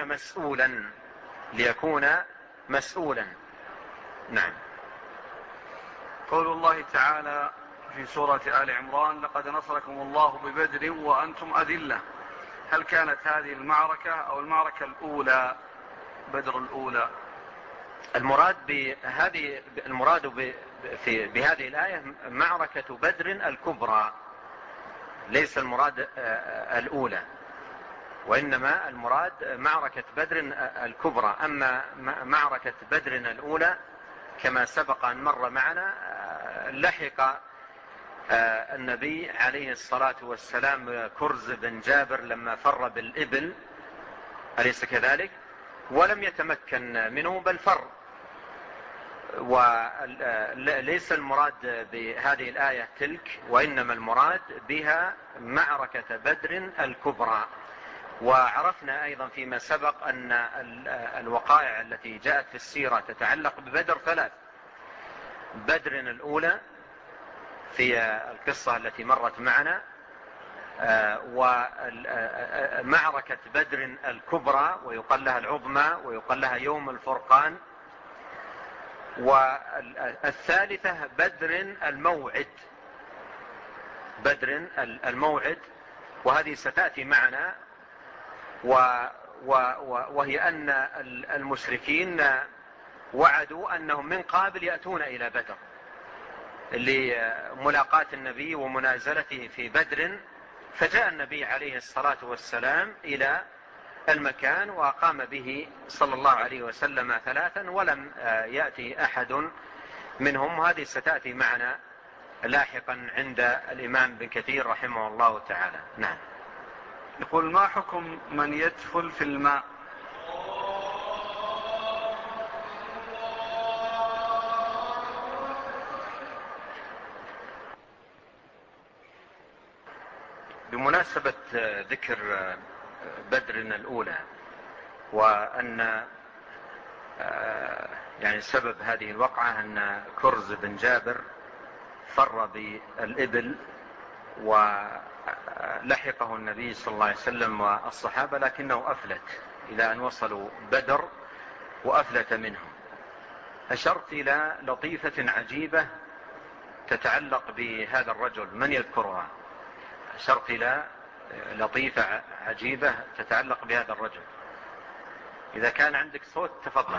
ليكون مسؤولا. نعم. قول الله تعالى في سورة آل عمران لقد نصركم الله ببدر وأنتم أذلة، هل كانت هذه المعركة أو المعركة الأولى بدر الأولى؟ المراد بهذه الآية معركة بدر الكبرى، ليس المراد الأولى، وإنما المراد معركة بدر الكبرى. أما معركة بدر الأولى كما سبق أن مر معنا لحق النبي عليه الصلاة والسلام كرز بن جابر لما فر بالإبل، أليس كذلك؟ ولم يتمكن منه بل فر. وليس المراد بهذه الآية تلك، وإنما المراد بها معركة بدر الكبرى. وعرفنا أيضا فيما سبق أن الوقائع التي جاءت في السيرة تتعلق ببدر ثلاث: بدر الأولى في القصة التي مرت معنا، ومعركة بدر الكبرى ويقال لها العظمى ويقال لها يوم الفرقان، والثالثة بدر الموعد، بدر الموعد، وهذه ستأتي معنا. وهي أن المشركين وعدوا أنهم من قابل يأتون إلى بدر لملاقاة النبي ومنازلته في بدر، فجاء النبي عليه الصلاة والسلام إلى المكان وقام به صلى الله عليه وسلم ثلاثا ولم يأتي أحد منهم. هذه ستأتي معنا لاحقا عند الإمام ابن كثير رحمه الله تعالى. نعم. يقول: ما حكم من يدفل في الماء؟ بمناسبة ذكر بدر الأولى، وأن يعني سبب هذه الوقعة أن كرز بن جابر فر بالإبل ولحقه النبي صلى الله عليه وسلم والصحابة، لكنه أفلت إلى أن وصلوا بدر وأفلت منهم. أشرت إلى لطيفة عجيبة تتعلق بهذا الرجل، من يذكرها؟ أشرت إلى لطيفة عجيبة تتعلق بهذا الرجل. إذا كان عندك صوت تفضل.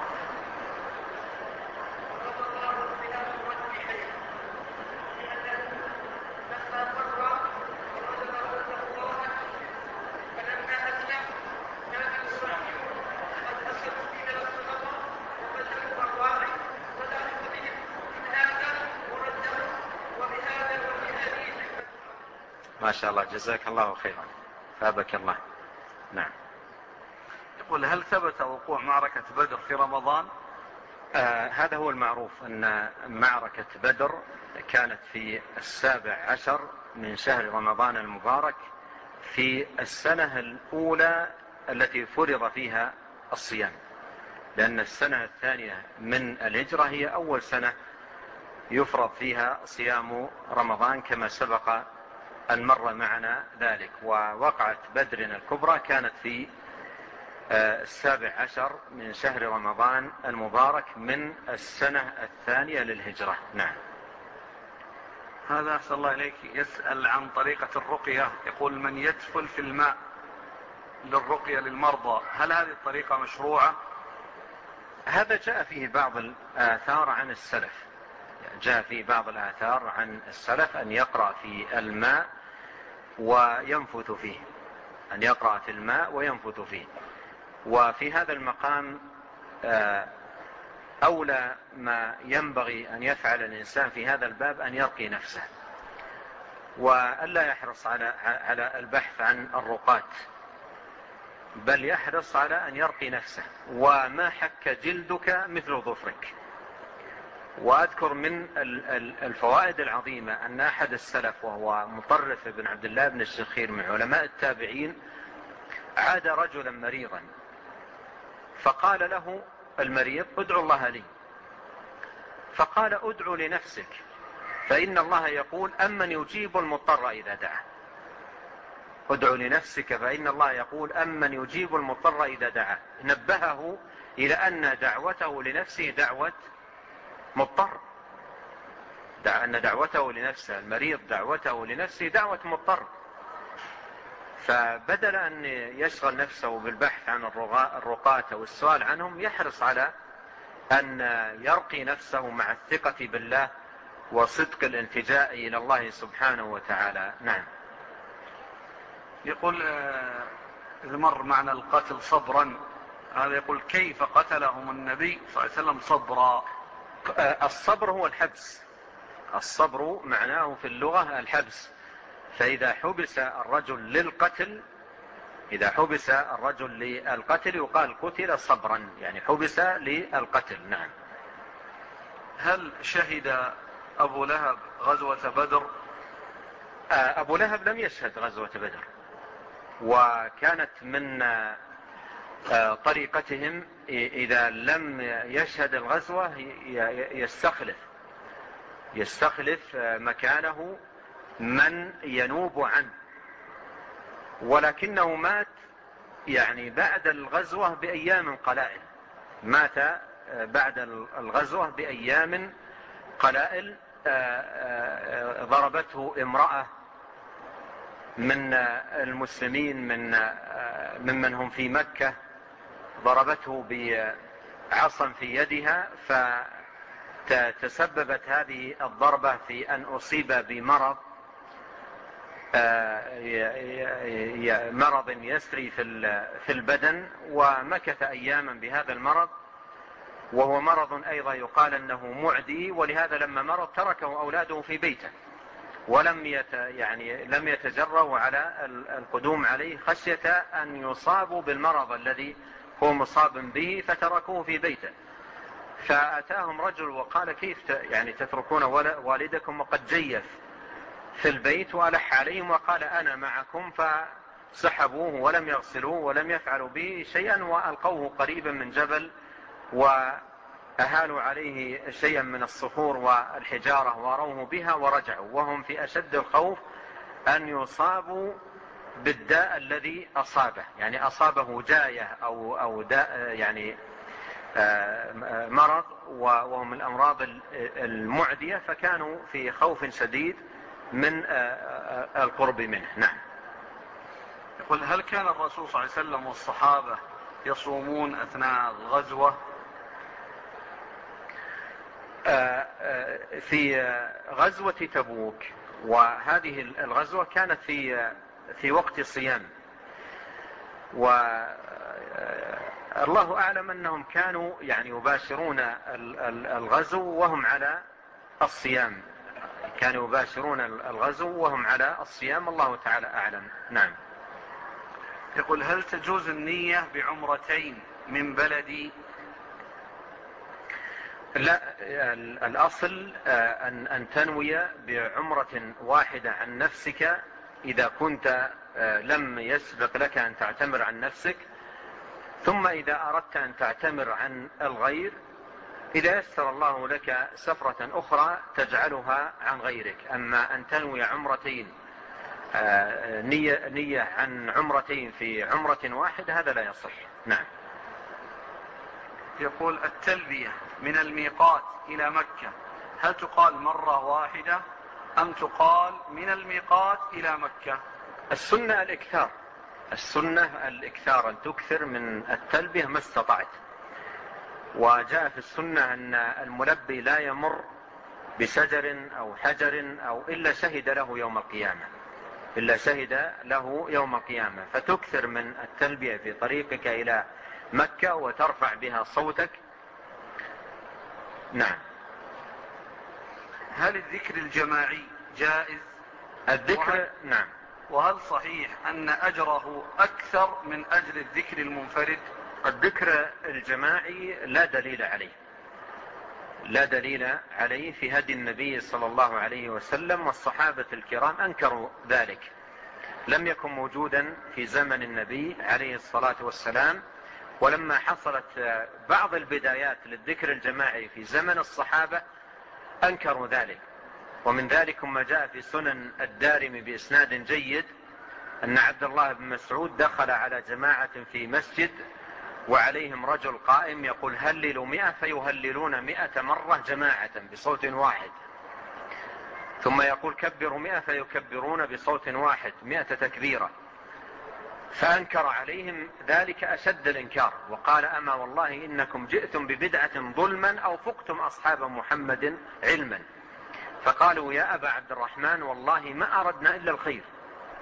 ما شاء الله، جزاك الله خيرا، فابك الله. نعم. يقول: هل ثبت وقوع معركة بدر في رمضان؟ هذا هو المعروف، أن معركة بدر كانت في 17 من شهر رمضان المبارك في السنة الأولى التي فرض فيها الصيام، لأن السنة الثانية من الهجرة هي أول سنة يفرض فيها صيام رمضان كما سبق أن مر معنا ذلك. ووقعت بدر الكبرى كانت في 17 من شهر رمضان المبارك من السنة الثانية للهجرة. نعم. هذا أحسن الله إليك يسأل عن طريقة الرقية، يقول: من يدفل في الماء للرقية للمرضى، هل هذه الطريقة مشروعة؟ هذا جاء فيه بعض الآثار عن السلف، جاء فيه بعض الآثار عن السلف أن يقرأ في الماء وينفث فيه، أن يقرأ في الماء وينفث فيه. وفي هذا المقام أولى ما ينبغي أن يفعل الإنسان في هذا الباب أن يرقي نفسه، وألا يحرص على البحث عن الرقات، بل يحرص على أن يرقي نفسه. وما حك جلدك مثل ظفرك. وأذكر من الفوائد العظيمة أن أحد السلف وهو مطرف بن عبد الله بن الشخير من علماء التابعين عاد رجلا مريضا، فقال له المريض: ادعو الله لي. فقال: ادعو لنفسك، فإن الله يقول: أمن يجيب المضطر إذا دعاه. ادعو لنفسك فإن الله يقول: أمن يجيب المضطر إذا دعاه. نبهه إلى أن دعوته لنفسه دعوة مضطر، أن دعوته لنفسه، المريض دعوته لنفسه دعوة مضطر. فبدل أن يشغل نفسه بالبحث عن الرقاة والسؤال عنهم، يحرص على أن يرقي نفسه مع الثقة بالله وصدق الالتجاء إلى الله سبحانه وتعالى. نعم. يقول إذا مر معنى القتل صبرا، هذا يقول كيف قتلهم النبي صلى الله عليه وسلم صبرا؟ الصبر هو الحبس. الصبر معناه في اللغة الحبس. فإذا حبس الرجل للقتل، إذا حبس الرجل للقتل يقال قتل صبرا، يعني حبس للقتل. نعم. هل شهد أبو لهب غزوة بدر؟ أبو لهب لم يشهد غزوة بدر، وكانت من طريقتهم إذا لم يشهد الغزوة يستخلف مكانه من ينوب عنه، ولكنه مات يعني بعد الغزوة بأيام قلائل. مات بعد الغزوة بأيام قلائل. ضربته امرأة من المسلمين ممن هم في مكة، ضربته بعصا في يدها، فتسببت هذه الضربة في أن أصيب بمرض مرض يسري في البدن، ومكث أياما بهذا المرض، وهو مرض أيضا يقال أنه معدي. ولهذا لما مرض تركه أولاده في بيته، ولم لم يتجرؤوا على القدوم عليه خشية أن يصابوا بالمرض الذي هو مصاب به، فتركوه في بيته. فأتاهم رجل وقال كيف تتركون والدكم وقد جيف في البيت، وألح عليهم وقال أنا معكم، فسحبوه ولم يغسلوه ولم يفعلوا به شيئا، وألقوه قريبا من جبل، وأهالوا عليه شيئا من الصخور والحجارة وروه بها ورجعوا، وهم في أشد الخوف أن يصابوا بالداء الذي أصابه، يعني أصابه جاية أو داء مرض، وهم الأمراض المعدية، فكانوا في خوف شديد من القرب منه. نعم. يقول هل كان الرسول صلى الله عليه وسلم والصحابة يصومون أثناء الغزوة؟ في غزوة تبوك، وهذه الغزوة كانت في وقت صيام، والله أعلم أنهم كانوا يباشرون الغزو وهم على الصيام، كانوا يباشرون الغزو وهم على الصيام، الله تعالى أعلم. نعم. يقول هل تجوز النية بعمرتين من بلدي؟ لا، الأصل أن تنوي بعمرة واحدة عن نفسك إذا كنت لم يسبق لك أن تعتمر عن نفسك، ثم إذا أردت أن تعتمر عن الغير، إذا يسر الله لك سفرة أخرى تجعلها عن غيرك. أما أن تنوي عمرتين، نية عن عمرتين في عمرة واحدة، هذا لا يصح. نعم. يقول التلبية من الميقات إلى مكة هل تقال مرة واحدة أم تقال من الميقات إلى مكة؟ السنة الإكثار، أن تكثر من التلبية ما استطعت. وجاء في السنة أن الملبي لا يمر بشجر أو حجر إلا شهد له يوم القيامة، فتكثر من التلبية في طريقك إلى مكة وترفع بها صوتك. نعم. هل الذكر الجماعي جائز؟ الذكر نعم. وهل صحيح أن أجره أكثر من أجر الذكر المنفرد؟ الذكر الجماعي لا دليل عليه في هدي النبي صلى الله عليه وسلم، والصحابة الكرام أنكروا ذلك، لم يكن موجودا في زمن النبي عليه الصلاة والسلام. ولما حصلت بعض البدايات للذكر الجماعي في زمن الصحابة أنكروا ذلك. ومن ذلك ما جاء في سنن الدارمي بإسناد جيد أن عبد الله بن مسعود دخل على جماعة في مسجد وعليهم رجل قائم يقول هللوا 100، فيهللون 100 مرة جماعة بصوت واحد، ثم يقول كبروا 100، فيكبرون بصوت واحد 100 تكبيرة. فأنكر عليهم ذلك أشد الإنكار، وقال أما والله إنكم جئتم ببدعة ظلما أو فقتم أصحاب محمد علما. فقالوا يا أبا عبد الرحمن والله ما أردنا إلا الخير،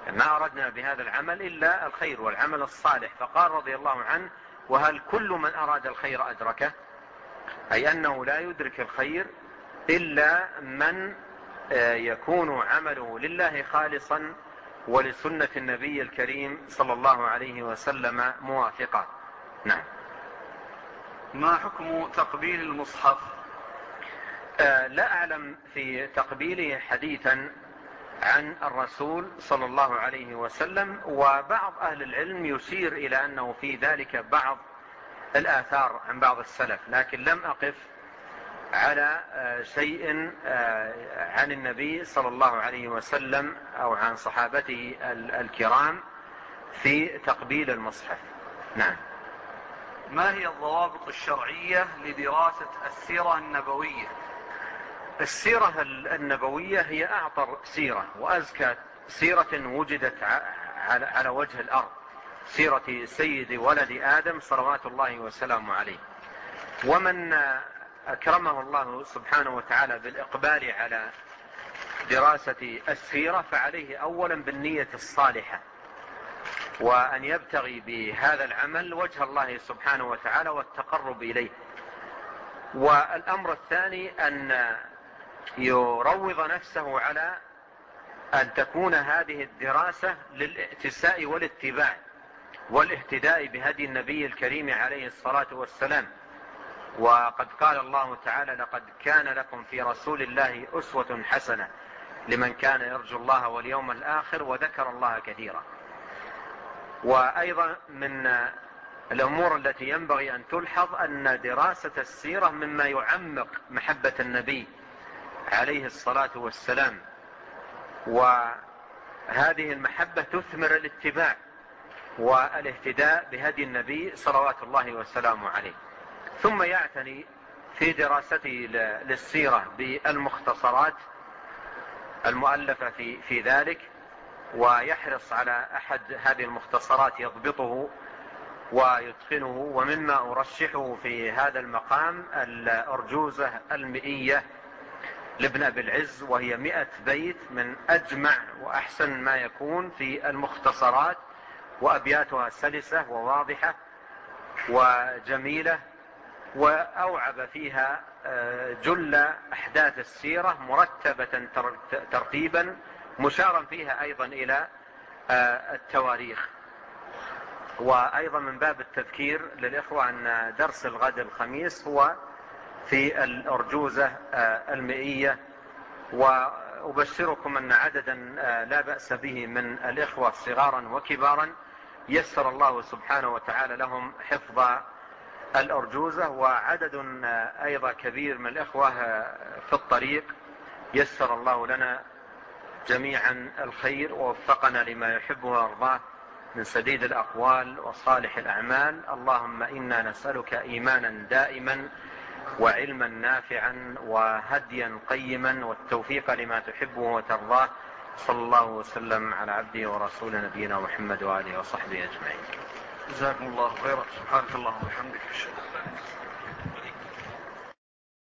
ما أردنا بهذا العمل إلا الخير والعمل الصالح. فقال رضي الله عنه: وهل كل من أراد الخير أدركه؟ أي أنه لا يدرك الخير إلا من يكون عمله لله خالصا ولسنة النبي الكريم صلى الله عليه وسلم موافقا. نعم. ما حكم تقبيل المصحف؟ لا أعلم في تقبيله حديثا عن الرسول صلى الله عليه وسلم، وبعض أهل العلم يشير إلى أنه في ذلك بعض الآثار عن بعض السلف، لكن لم أقف على شيء عن النبي صلى الله عليه وسلم أو عن صحابته الكرام في تقبيل المصحف. نعم. ما هي الضوابط الشرعية لدراسة السيرة النبوية؟ السيرة النبوية هي أعطر سيرة وأزكى سيرة وجدت على وجه الأرض، سيرة سيد ولد آدم صلوات الله وسلامه عليه. ومن أكرمه الله سبحانه وتعالى بالإقبال على دراسة السيرة فعليه أولا بالنية الصالحة، وأن يبتغي بهذا العمل وجه الله سبحانه وتعالى والتقرب إليه. والأمر الثاني أن يروض نفسه على أن تكون هذه الدراسة للاتساء والاتباع والاهتداء بهدي النبي الكريم عليه الصلاة والسلام. وقد قال الله تعالى: لقد كان لكم في رسول الله أسوة حسنة لمن كان يرجو الله واليوم الآخر وذكر الله كثيرا. وأيضا من الأمور التي ينبغي أن تلحظ أن دراسة السيرة مما يعمق محبة النبي عليه الصلاة والسلام، وهذه المحبة تثمر الاتباع والاهتداء بهدي النبي صلوات الله وسلامه عليه. ثم يعتني في دراسته للسيرة بالمختصرات المؤلفة في ذلك، ويحرص على أحد هذه المختصرات يضبطه ويتقنه. ومما أرشحه في هذا المقام الأرجوزة المئية لابن أبي العز، وهي 100 بيت من أجمع وأحسن ما يكون في المختصرات، وأبياتها سلسة وواضحة وجميلة، وأوعب فيها جل أحداث السيرة مرتبة ترتيبا، مشارا فيها أيضا إلى التواريخ. وأيضا من باب التذكير للإخوة أن درس الغد الخميس هو في الأرجوزة المئية. وأبشركم أن عددا لا بأس به من الإخوة صغارا وكبارا يسر الله سبحانه وتعالى لهم حفظ الأرجوزة، وعدد أيضا كبير من الإخوة في الطريق. يسر الله لنا جميعا الخير ووفقنا لما يحبه ويرضاه من سديد الأقوال وصالح الأعمال. اللهم إنا نسألك إيمانا دائما وعلما نافعا وهديا قيما والتوفيق لما تحبه وترضاه. صلى الله وسلم على عبده ورسول نبينا محمد وآله وصحبه أجمعين. جزاكم الله خيرا. سبحانك اللهم وبحمدك.